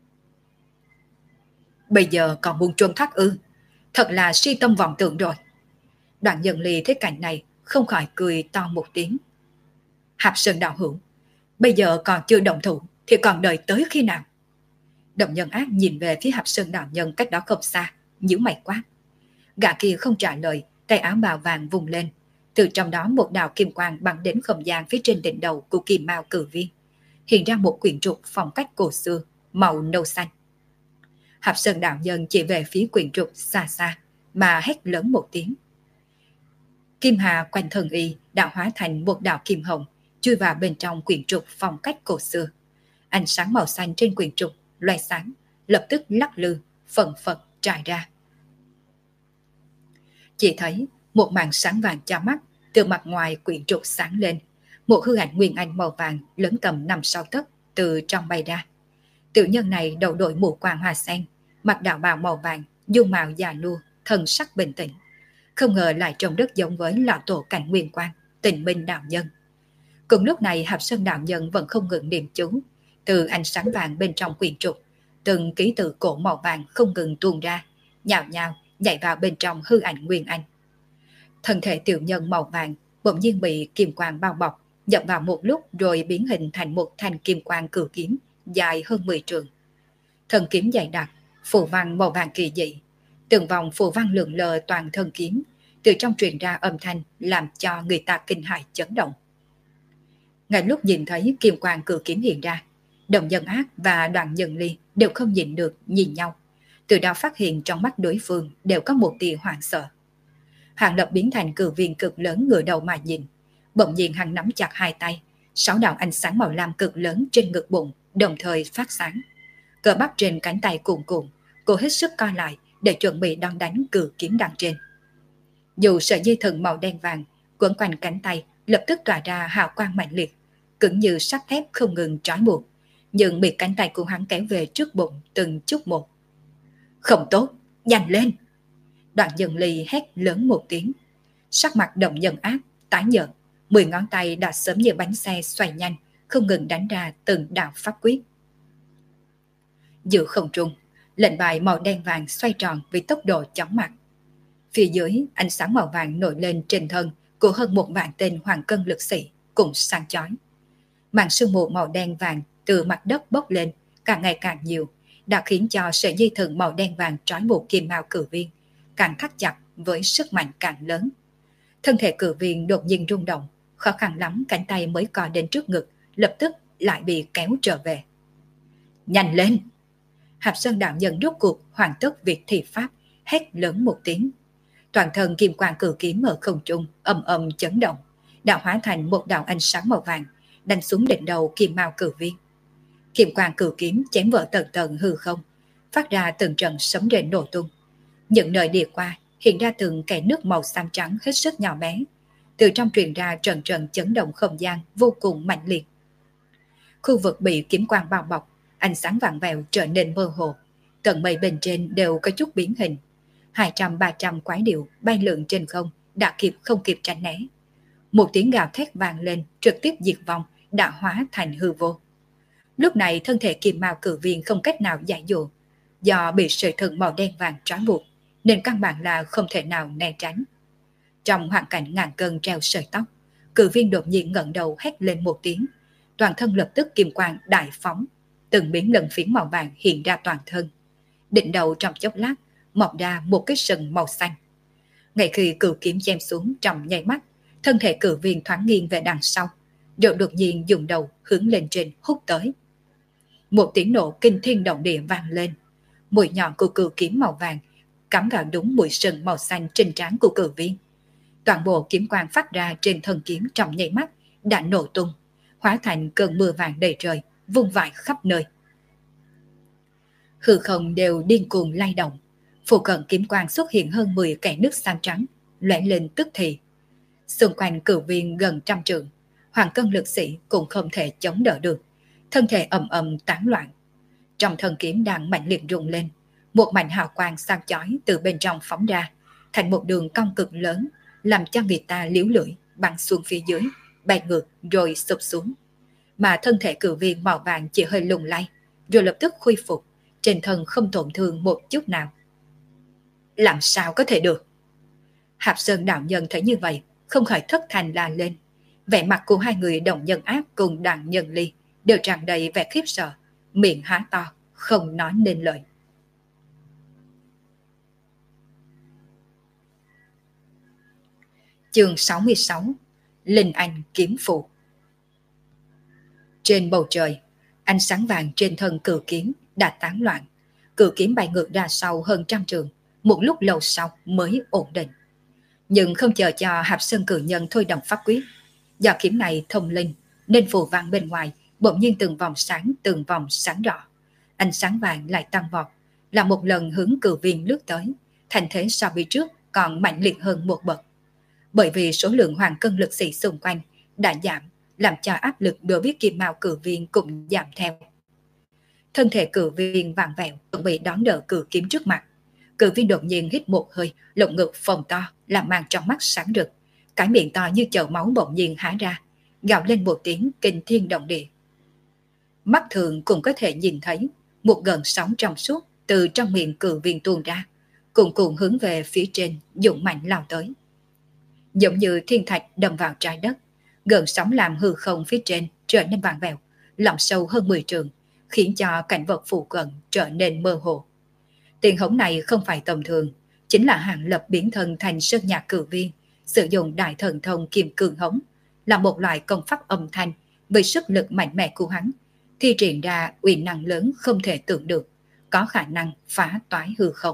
Bây giờ còn muốn trốn thoát ư? Thật là si tâm vọng tưởng rồi. Đoạn Nhân Ly thấy cảnh này không khỏi cười to một tiếng. Hạp Sơn đạo hữu, bây giờ còn chưa động thủ thì còn đợi tới khi nào? Đồng Nhân Ác nhìn về phía Hạp Sơn đạo nhân cách đó không xa, nhíu mày quát. Gã kia không trả lời, tay áo bào vàng vùng lên, từ trong đó một đạo kim quang bắn đến không gian phía trên đỉnh đầu của Kim Mao cử viên, hiện ra một quyển trục phong cách cổ xưa màu nâu xanh. Hạp Sơn đạo nhân chỉ về phía quyển trục xa xa mà hét lớn một tiếng. Kim hà quanh thân y đã hóa thành một đạo kim hồng, chui vào bên trong quyển trục phong cách cổ xưa. Ánh sáng màu xanh trên quyển trục loay sáng, lập tức lắc lư, phần phật trải ra. Chỉ thấy một màn sáng vàng cho mắt từ mặt ngoài quyển trục sáng lên, một hư ảnh nguyên anh màu vàng lớn tầm năm sáu tấc từ trong bay ra. Tiểu nhân này đầu đội mũ quàng hoa sen, mặc đạo bào màu vàng, dung mạo già nua, thân sắc bình tĩnh, không ngờ lại trông rất giống với lão tổ Cảnh Nguyên Quang, Tình Minh đạo nhân. Cùng lúc này, Hạp Sơn đạo nhân vẫn không ngừng niệm chú, từ ánh sáng vàng bên trong quyển trục, từng ký tự cổ màu vàng không ngừng tuôn ra, nhào nhào nhảy vào bên trong hư ảnh Nguyên Anh. Thân thể tiểu nhân màu vàng bỗng nhiên bị kim quang bao bọc, nhập vào một lúc rồi biến hình thành một thanh kim quang cử kiếm dài hơn mười trượng. Thân kiếm dày đặc, phù văn màu vàng kỳ dị, từng vòng phù văn lượn lờ toàn thân kiếm, từ trong truyền ra âm thanh làm cho người ta kinh hãi chấn động. Ngay lúc nhìn thấy kim quang cử kiếm hiện ra, Đồng Nhân Ác và Đoạn Nhân Ly đều không nhìn được nhìn nhau, từ đó phát hiện trong mắt đối phương đều có một tia hoảng sợ. Hàng Lập biến thành cử viên cực lớn ngửa đầu mà nhìn, bỗng nhiên hắn nắm chặt hai tay, sáu đạo ánh sáng màu lam cực lớn trên ngực bụng đồng thời phát sáng. Cơ bắp trên cánh tay cuồn cuộn, cô hết sức co lại để chuẩn bị đón đánh cử kiếm đằng trên. Dù sợi dây thừng màu đen vàng quấn quanh cánh tay lập tức tỏa ra hào quang mạnh liệt, cứng như sắt thép không ngừng trói buộc, nhưng bị cánh tay của hắn kéo về trước bụng từng chút một. Không tốt, nhanh lên! Đoạn Nhân Ly hét lớn một tiếng. Sắc mặt Đồng Nhân Ác tái nhợt, mười ngón tay đã sớm như bánh xe xoay nhanh, không ngừng đánh ra từng đạo pháp quyết. Giữa không trung, lệnh bài màu đen vàng xoay tròn với tốc độ chóng mặt. Phía dưới, ánh sáng màu vàng nổi lên trên thân của hơn một vạn tên hoàng cân lực sĩ cũng sáng chói. Màn sương mù màu đen vàng từ mặt đất bốc lên càng ngày càng nhiều, đã khiến cho sợi dây thừng màu đen vàng trói buộc Kim Mao cử viên càng thắt chặt với sức mạnh càng lớn. Thân thể cử viên đột nhiên rung động, khó khăn lắm cánh tay mới co đến trước ngực, lập tức lại bị kéo trở về. Nhanh lên! Hạp Sơn đạo nhân rốt cuộc hoàn tất việc thi pháp, hét lớn một tiếng. Toàn thân kim quang cử kiếm ở không trung ầm ầm chấn động, đã hóa thành một đạo ánh sáng màu vàng đánh xuống đỉnh đầu Kim Mao cử viên. Kim quang cử kiếm chém vỡ tầng tầng hư không, phát ra từng trận sấm rền nổ tung. Những nơi đi qua hiện ra từng kẽ nước màu xám trắng hết sức nhỏ bé, từ trong truyền ra trận trận chấn động không gian vô cùng mạnh liệt. Khu vực bị kiếm quang bao bọc, ánh sáng vàng vẹo trở nên mơ hồ, tận mây bên trên đều có chút biến hình. Hai trăm ba trăm quái điệu bay lượn trên không, đã kịp không kịp tránh né. Một tiếng gào thét vang lên, trực tiếp diệt vong, đã hóa thành hư vô. Lúc này thân thể kim mao cử viên không cách nào giải dụ, do bị sợi thừng màu đen vàng trói buộc, nên căn bản là không thể nào né tránh. Trong hoàn cảnh ngàn cân treo sợi tóc, cử viên đột nhiên ngẩng đầu hét lên một tiếng, toàn thân lập tức kim quang đại phóng, từng miếng lân phiến màu vàng hiện ra toàn thân. Đỉnh đầu trong chốc lát mọc ra một cái sừng màu xanh. Ngay khi cửu kiếm chém xuống trong nháy mắt, thân thể cử viên thoáng nghiêng về đằng sau, rồi đột nhiên dùng đầu hướng lên trên hút tới. Một tiếng nổ kinh thiên động địa vang lên, mũi nhọn của cửu kiếm màu vàng cắm vào đúng mũi sừng màu xanh trên trán của cử viên. Toàn bộ kiếm quang phát ra trên thân kiếm trong nháy mắt đã nổ tung, hóa thành cơn mưa vàng đầy trời, vung vãi khắp nơi. Hư không đều điên cuồng lay động, phụ cận kiếm quang xuất hiện hơn mười kẻ nước xám trắng, lóe lên tức thì. Xung quanh cử viên gần trăm trượng, hoàng cân lực sĩ cũng không thể chống đỡ được, thân thể ầm ầm tán loạn. Trong thân kiếm đang mạnh liệt rung lên, một mảnh hào quang sáng chói từ bên trong phóng ra, thành một đường cong cực lớn, làm cho người ta liếu lưỡi, bắn xuống phía dưới, bay ngược rồi sụp xuống. Mà thân thể cử viên màu vàng chỉ hơi lung lay, rồi lập tức khôi phục, trên thân không tổn thương một chút nào. Làm sao có thể được? Hạp Sơn đạo nhân thấy như vậy, không khỏi thất thanh la lên. Vẻ mặt của hai người đồng nhân ác cùng đàn nhân ly đều tràn đầy vẻ khiếp sợ, miệng há to, không nói nên lời. Chương sáu mươi sáu. Linh Anh kiếm phụ. Trên bầu trời, ánh sáng vàng trên thân cử kiếm đã tán loạn. Cử kiếm bay ngược ra sau hơn trăm trường, một lúc lâu sau mới ổn định. Nhưng không chờ cho Hạp Sơn cử nhân thôi động pháp quyết. Do kiếm này thông linh, nên phù văn bên ngoài bỗng nhiên từng vòng sáng từng vòng sáng rõ. Ánh sáng vàng lại tăng vọt, là một lần hướng cử viên lướt tới, thành thế so với trước còn mạnh liệt hơn một bậc. Bởi vì số lượng hoàng cân lực sĩ xung quanh đã giảm, làm cho áp lực đối với kim mao cử viên cũng giảm theo. Thân thể cử viên vặn vẹo chuẩn bị đón đỡ cử kiếm trước mặt. Cử viên đột nhiên hít một hơi, lồng ngực phồng to, làm màn trong mắt sáng rực, cái miệng to như chậu máu bỗng nhiên há ra, gào lên một tiếng kinh thiên động địa. Mắt thường cũng có thể nhìn thấy một gợn sóng trong suốt từ trong miệng cử viên tuôn ra, cùng cùng hướng về phía trên dũng mạnh lao tới. Giống như thiên thạch đâm vào trái đất, gợn sóng làm hư không phía trên trở nên vàng vẹo, lỏng sâu hơn mười trượng, khiến cho cảnh vật phụ cận trở nên mơ hồ. Tiếng hống này không phải tầm thường, chính là Hàng Lập biến thân thành sơn nhạc cử viên, sử dụng đại thần thông kim cương hống, là một loại công pháp âm thanh với sức lực mạnh mẽ của hắn, thi triển ra uy năng lớn không thể tưởng được, có khả năng phá toái hư không.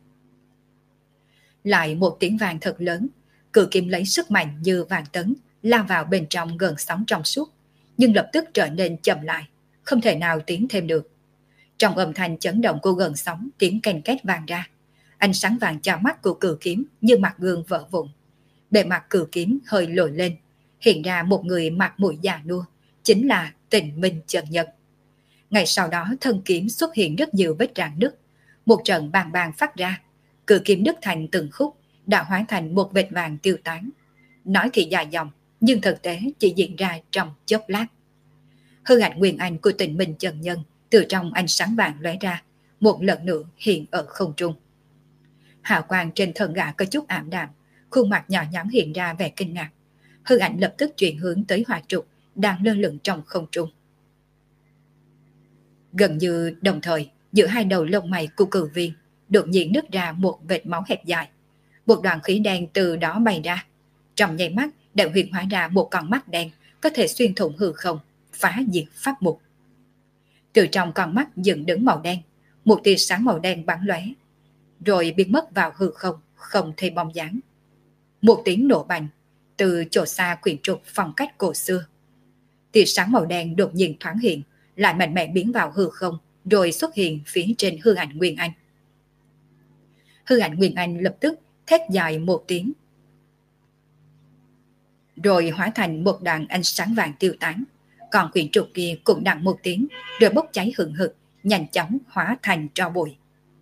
Lại một tiếng vàng thật lớn, cử kiếm lấy sức mạnh như vàng tấn lao vào bên trong gần sóng trong suốt, nhưng lập tức trở nên chậm lại, không thể nào tiến thêm được. Trong âm thanh chấn động của gần sóng, tiếng ken két vang ra, ánh sáng vàng chao mắt của cử kiếm như mặt gương vỡ vụn. Bề mặt cử kiếm hơi lồi lên, hiện ra một người mặt mũi già nua, chính là Tịnh Minh chân nhân. Ngày sau đó thân kiếm xuất hiện rất nhiều vết rạn nứt, một trận bàng bàng phát ra, cử kiếm đứt thành từng khúc, đã hóa thành một vệt vàng tiêu tán. Nói thì dài dòng, nhưng thực tế chỉ diễn ra trong chốc lát. Hư ảnh nguyên anh của Tịnh Minh chân nhân từ trong ánh sáng vàng lóe ra, một lần nữa hiện ở không trung. Hào quang trên thân gã có chút ảm đạm, khuôn mặt nhỏ nhắn hiện ra vẻ kinh ngạc. Hư ảnh lập tức chuyển hướng tới hỏa trục đang lơ lửng trong không trung. Gần như đồng thời, giữa hai đầu lông mày của cử viên đột nhiên nứt ra một vệt máu hẹp dài. Một đoàn khí đen từ đó bay ra. Trong nháy mắt đã huyễn hóa ra một con mắt đen có thể xuyên thủng hư không, phá diệt pháp mục. Từ trong con mắt dựng đứng màu đen, một tia sáng màu đen bắn lóe, rồi biến mất vào hư không, không thấy bóng dáng. Một tiếng nổ bành từ chỗ xa quyển trục phong cách cổ xưa. Tia sáng màu đen đột nhiên thoáng hiện, lại mạnh mẽ biến vào hư không, rồi xuất hiện phía trên hư ảnh Nguyên Anh. Hư ảnh Nguyên Anh lập tức thét dài một tiếng, rồi hóa thành một đoàn ánh sáng vàng tiêu tán. Còn quyển trục kia cũng đặng một tiếng, rồi bốc cháy hừng hực, nhanh chóng hóa thành tro bụi.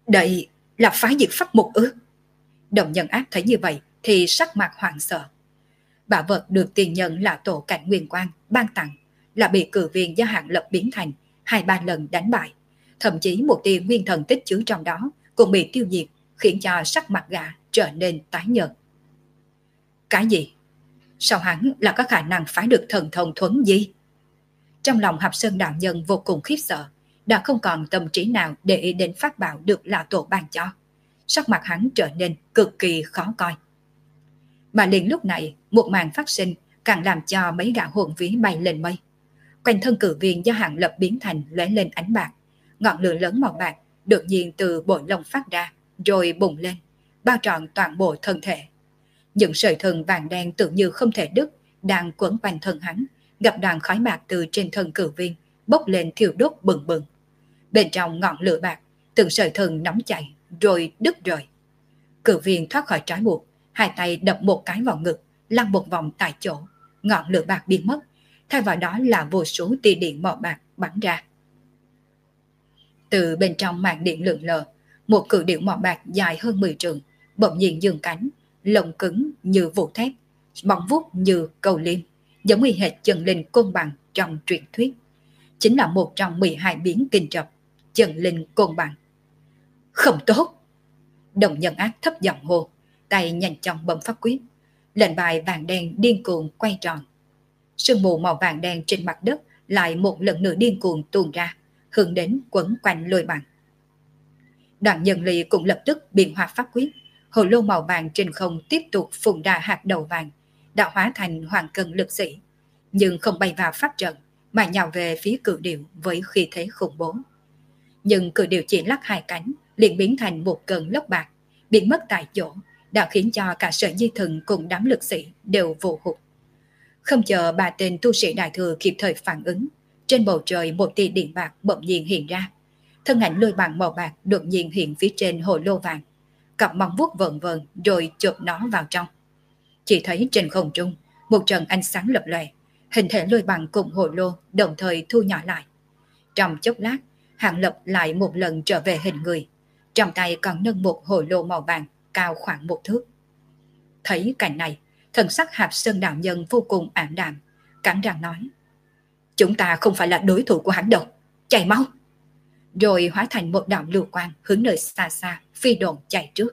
Đây là phái diệt pháp mục ư? Đồng Nhân Ác thấy như vậy thì sắc mặt hoảng sợ. Bảo vật được tiền nhận là tổ cảnh nguyên quang ban tặng là bị cử viên do Hạng Lập biến thành hai ba lần đánh bại, thậm chí một tia nguyên thần tích chứa trong đó cũng bị tiêu diệt, khiến cho sắc mặt gã trở nên tái nhợt. Cái gì? Sao hắn là có khả năng phái được thần thông thuấn di? Trong lòng Hạp Sơn đạo nhân vô cùng khiếp sợ, đã không còn tâm trí nào để ý đến pháp bảo được lão tổ ban cho. Sắc mặt hắn trở nên cực kỳ khó coi. Mà liền lúc này, một màn phát sinh càng làm cho mấy gã hồn vía bay lên mây. Quanh thân cử viên do Hạng Lập biến thành lóe lên ánh bạc, ngọn lửa lớn màu bạc đột nhiên từ bộ lông phát ra, rồi bùng lên, bao trọn toàn bộ thân thể. Những sợi thần vàng đen tự như không thể đứt đang quấn quanh thân hắn, gặp đoàn khói bạc từ trên thân cử viên bốc lên thiêu đốt bừng bừng. Bên trong ngọn lửa bạc, từng sợi thần nóng chảy rồi đứt rời. Cử viên thoát khỏi trói buộc, hai tay đập một cái vào ngực, lăn một vòng tại chỗ, ngọn lửa bạc biến mất, thay vào đó là vô số tia điện màu bạc bắn ra. Từ bên trong màn điện lượn lờ, một cự điểu màu bạc dài hơn mười trượng bỗng nhiên giương cánh, lông cứng như vụ thép, móng vuốt như cầu liêm, giống y hệt chân linh côn bằng trong truyền thuyết. Chính là một trong mười hai biến kinh trập, chân linh côn bằng. Không tốt! Đồng Nhân Ác thấp giọng hô, tay nhanh chóng bấm pháp quyết. Lệnh bài vàng đen điên cuồng quay tròn. Sương mù màu vàng đen trên mặt đất lại một lần nữa điên cuồng tuôn ra, hướng đến quấn quanh lôi bằng. Đoàn Nhân Ly cũng lập tức biến hóa pháp quyết, hồ lô màu vàng trên không tiếp tục phun ra hạt đầu vàng, đã hóa thành hoàng cân lực sĩ, nhưng không bay vào pháp trận mà nhào về phía cự điểu với khí thế khủng bố. Nhưng cự điểu chỉ lắc hai cánh liền biến thành một cơn lốc bạc, biến mất tại chỗ, đã khiến cho cả sợi dây thừng cùng đám lực sĩ đều vô hụt. Không chờ ba tên tu sĩ đại thừa kịp thời phản ứng, trên bầu trời một tia điện bạc bỗng nhiên hiện ra. Thân ảnh lôi bằng màu bạc đột nhiên hiện phía trên hồ lô vàng, cặp móng vuốt vờn vờn rồi chộp nó vào trong. Chỉ thấy trên không trung một trận ánh sáng lập lòe, hình thể lôi bằng cùng hồ lô đồng thời thu nhỏ lại. Trong chốc lát, Hạng Lập lại một lần trở về hình người, trong tay còn nâng một hồ lô màu vàng cao khoảng một thước. Thấy cảnh này, thần sắc Hạp Sơn đạo nhân vô cùng ảm đạm, cắn răng nói: chúng ta không phải là đối thủ của hắn đâu, chạy mau! Rồi hóa thành một đạo lưu quang hướng nơi xa xa phi độn chạy trước.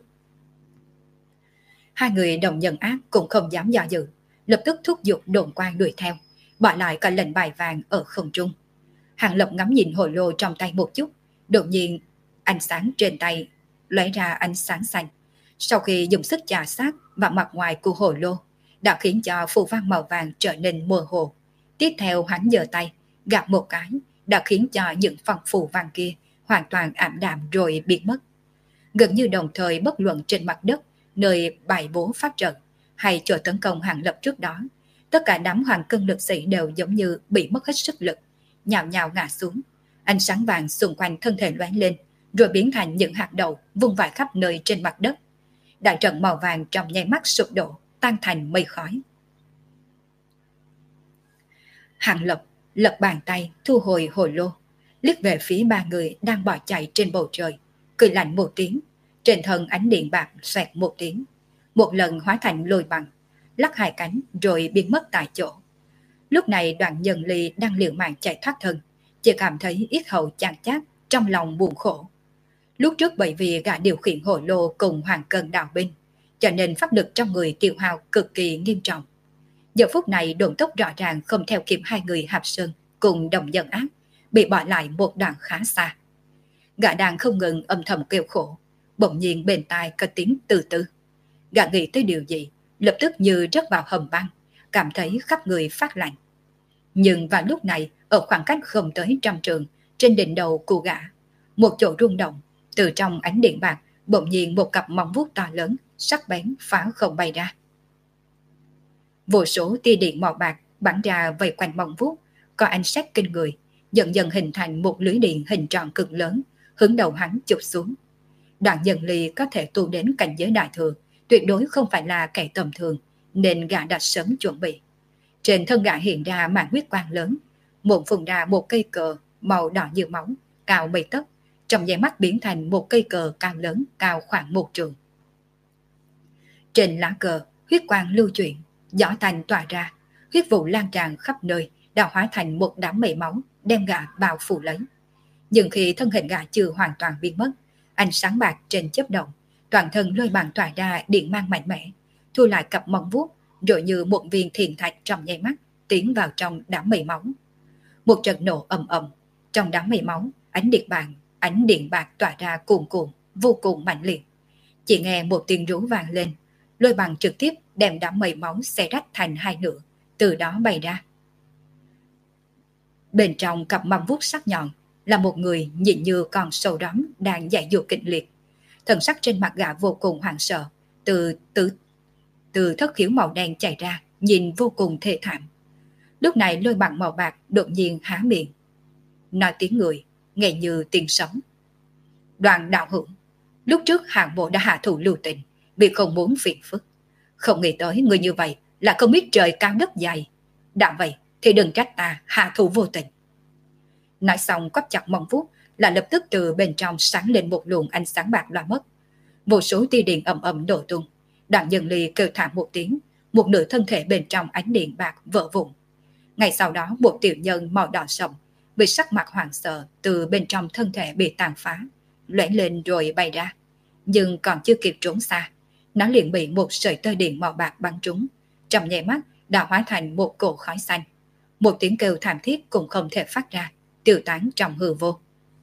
Hai người Đồng Nhân Ác cũng không dám do dự, lập tức thúc giục độn quang đuổi theo, bỏ lại cả lệnh bài vàng ở không trung. Hạng Lập ngắm nhìn hồ lô trong tay một chút, đột nhiên ánh sáng trên tay lóe ra ánh sáng xanh. Sau khi dùng sức chà sát vào mặt ngoài của hồ lô, đã khiến cho phù văn màu vàng trở nên mơ hồ. Tiếp theo hắn giơ tay gạt một cái, đã khiến cho những phần phù văn kia hoàn toàn ảm đạm rồi biến mất. Gần như đồng thời, bất luận trên mặt đất nơi bày bố pháp trận hay chỗ tấn công Hạng Lập trước đó, tất cả đám hoàng cân lực sĩ đều giống như bị mất hết sức lực, nhào nhào ngã xuống. Ánh sáng vàng xung quanh thân thể lóe lên, rồi biến thành những hạt đậu vung vãi khắp nơi trên mặt đất. Đại trận màu vàng trong nháy mắt sụp đổ, tan thành mây khói. Hạng Lập lật bàn tay thu hồi hồ lô, liếc về phía ba người đang bỏ chạy trên bầu trời, cười lạnh một tiếng, trên thân ánh điện bạc xoẹt một tiếng, một lần hóa thành lôi bằng, lắc hai cánh rồi biến mất tại chỗ. Lúc này Đoàn Nhân Ly đang liều mạng chạy thoát thân, chỉ cảm thấy yết hầu chán chát, trong lòng buồn khổ. Lúc trước bởi vì gã điều khiển hồ lô cùng hoàng cân đạo binh, cho nên pháp lực trong người tiêu hao cực kỳ nghiêm trọng. Giờ phút này độn tốc rõ ràng không theo kịp hai người Hạp Sơn cùng Đồng Nhân Ác, bị bỏ lại một đoạn khá xa. Gã đang không ngừng âm thầm kêu khổ, bỗng nhiên bên tai có tiếng từ từ. Gã nghĩ tới điều gì, lập tức như rớt vào hầm băng, cảm thấy khắp người phát lạnh. Nhưng vào lúc này, ở khoảng cách không tới trăm trường, trên đỉnh đầu của gã, một chỗ rung động, từ trong ánh điện bạc bỗng nhiên một cặp móng vuốt to lớn sắc bén phá không bay ra. Vô số tia điện màu bạc bắn ra vây quanh móng vuốt, có ánh sát kinh người, dần dần hình thành một lưới điện hình tròn cực lớn, hướng đầu hắn chụp xuống. Đoàn Nhân Ly có thể tu đến cảnh giới đại thừa, tuyệt đối không phải là kẻ tầm thường, nên gã đã sớm chuẩn bị. Trên thân gã hiện ra màn huyết quang lớn, một phùng ra một cây cờ màu đỏ như máu, cao mấy tấc, trong nháy mắt biến thành một cây cờ cao lớn, cao khoảng một trượng. Trên lá cờ, huyết quang lưu chuyển, gió tanh tỏa ra, huyết vụ lan tràn khắp nơi, đã hóa thành một đám mây máu, đem gã bao phủ lấy. Nhưng khi thân hình gã chưa hoàn toàn biến mất, ánh sáng bạc trên chớp động, toàn thân lôi bằng tỏa ra điện mang mạnh mẽ, thu lại cặp móng vuốt, rồi như một viên thiền thạch trong nháy mắt tiến vào trong đám mây máu. Một trận nổ ầm ầm, trong đám mây máu, ánh điện bạc, ánh điện bạc tỏa ra cuồn cuộn, vô cùng mạnh liệt. Chỉ nghe một tiếng rú vang lên, lôi bằng trực tiếp đem đám mây máu xé rách thành hai nửa, từ đó bay ra. Bên trong cặp móng vuốt sắc nhọn là một người nhìn như con sâu đóm đang dãy dụa kịch liệt. Thần sắc trên mặt gã vô cùng hoảng sợ, từ từ từ thất khiếu màu đen chảy ra, nhìn vô cùng thê thảm. Lúc này lôi bằng màu bạc đột nhiên há miệng, nói tiếng người, nghe như tiếng sấm. Đoàn đạo hữu, lúc trước hạng bộ đã hạ thủ lưu tình, vì không muốn phiền phức. Không nghĩ tới người như vậy là không biết trời cao đất dày. Đã vậy thì đừng trách ta hạ thủ vô tình. Nói xong quắp chặt móng vuốt là lập tức từ bên trong sáng lên một luồng ánh sáng bạc loa mất. Vô số tia điện ầm ầm đổ tung. Đoạn Nhân Ly kêu thảm một tiếng, một nửa thân thể bên trong ánh điện bạc vỡ vụn. Ngay sau đó một tiểu nhân màu đỏ sậm bị sắc mặt hoảng sợ từ bên trong thân thể bị tàn phá, lóe lên rồi bay ra. Nhưng còn chưa kịp trốn xa, nó liền bị một sợi tơ điện màu bạc bắn trúng, trong nháy mắt đã hóa thành một cỗ khói xanh. Một tiếng kêu thảm thiết cũng không thể phát ra, tiêu tán trong hư vô.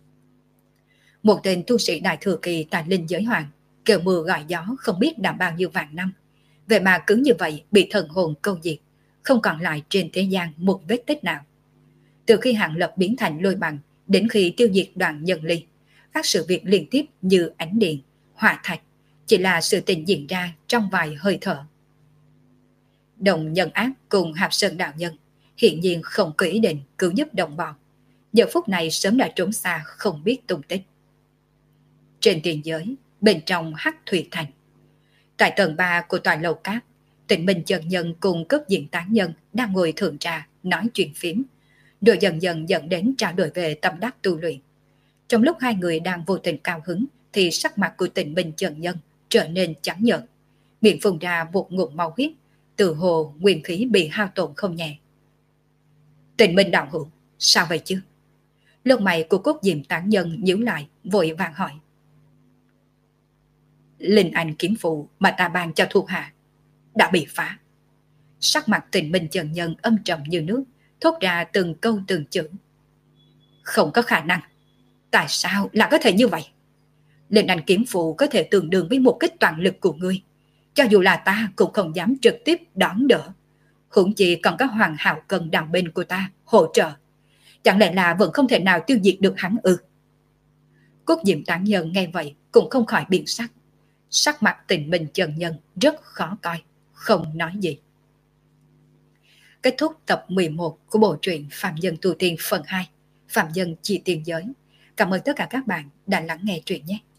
Một tên tu sĩ đại thừa kỳ tại linh giới hoàng, kêu mưa gọi gió không biết đã bao nhiêu vạn năm, vậy mà cứ như vậy bị thần hồn câu diệt, không còn lại trên thế gian một vết tích nào. Từ khi Hạng Lập biến thành lôi bằng đến khi tiêu diệt Đoàn Nhân Ly, các sự việc liên tiếp như ánh điện, hỏa thạch chỉ là sự tình diễn ra trong vài hơi thở. Đồng Nhân Ác cùng Hạp Sơn đạo nhân hiện nhiên không có ý định cứu giúp đồng bọn, giờ phút này sớm đã trốn xa không biết tung tích. Trên tiền giới, bên trong Hắc Thủy Thành, tại tầng ba của tòa lầu cát, Tịnh Minh chân nhân cùng cấp diện tán nhân đang ngồi thượng trà nói chuyện phím, rồi dần dần dẫn đến trao đổi về tâm đắc tu luyện. Trong lúc hai người đang vô tình cao hứng thì sắc mặt của Tịnh Minh chân nhân trở nên trắng nhợt, miệng phun ra một ngụm máu huyết, từ hồ nguyên khí bị hao tổn không nhẹ. Tịnh Minh đạo hữu, sao vậy chứ? Lông mày của cốt diệm tán nhân nhíu lại, vội vàng hỏi. Linh anh kiếm phụ mà ta ban cho thuộc hạ đã bị phá. Sắc mặt Tịnh Minh chân nhân âm trầm như nước, thốt ra từng câu từng chữ. Không có khả năng. Tại sao lại có thể như vậy? Linh anh kiếm phụ có thể tương đương với một kích toàn lực của ngươi. Cho dù là ta cũng không dám trực tiếp đón đỡ. Huống chi còn có Hoàng Hạo Cần đằng bên của ta hỗ trợ. Chẳng lẽ là vẫn không thể nào tiêu diệt được hắn ư? Cốt diệm tán nhân nghe vậy cũng không khỏi biến sắc. Sắc mặt Tịnh Minh chân nhân rất khó coi, không nói gì. Kết thúc tập mười một của bộ truyện Phạm Nhân Tu Tiên phần hai, Phạm Nhân Chi Tiên Giới. Cảm ơn tất cả các bạn đã lắng nghe truyện nhé.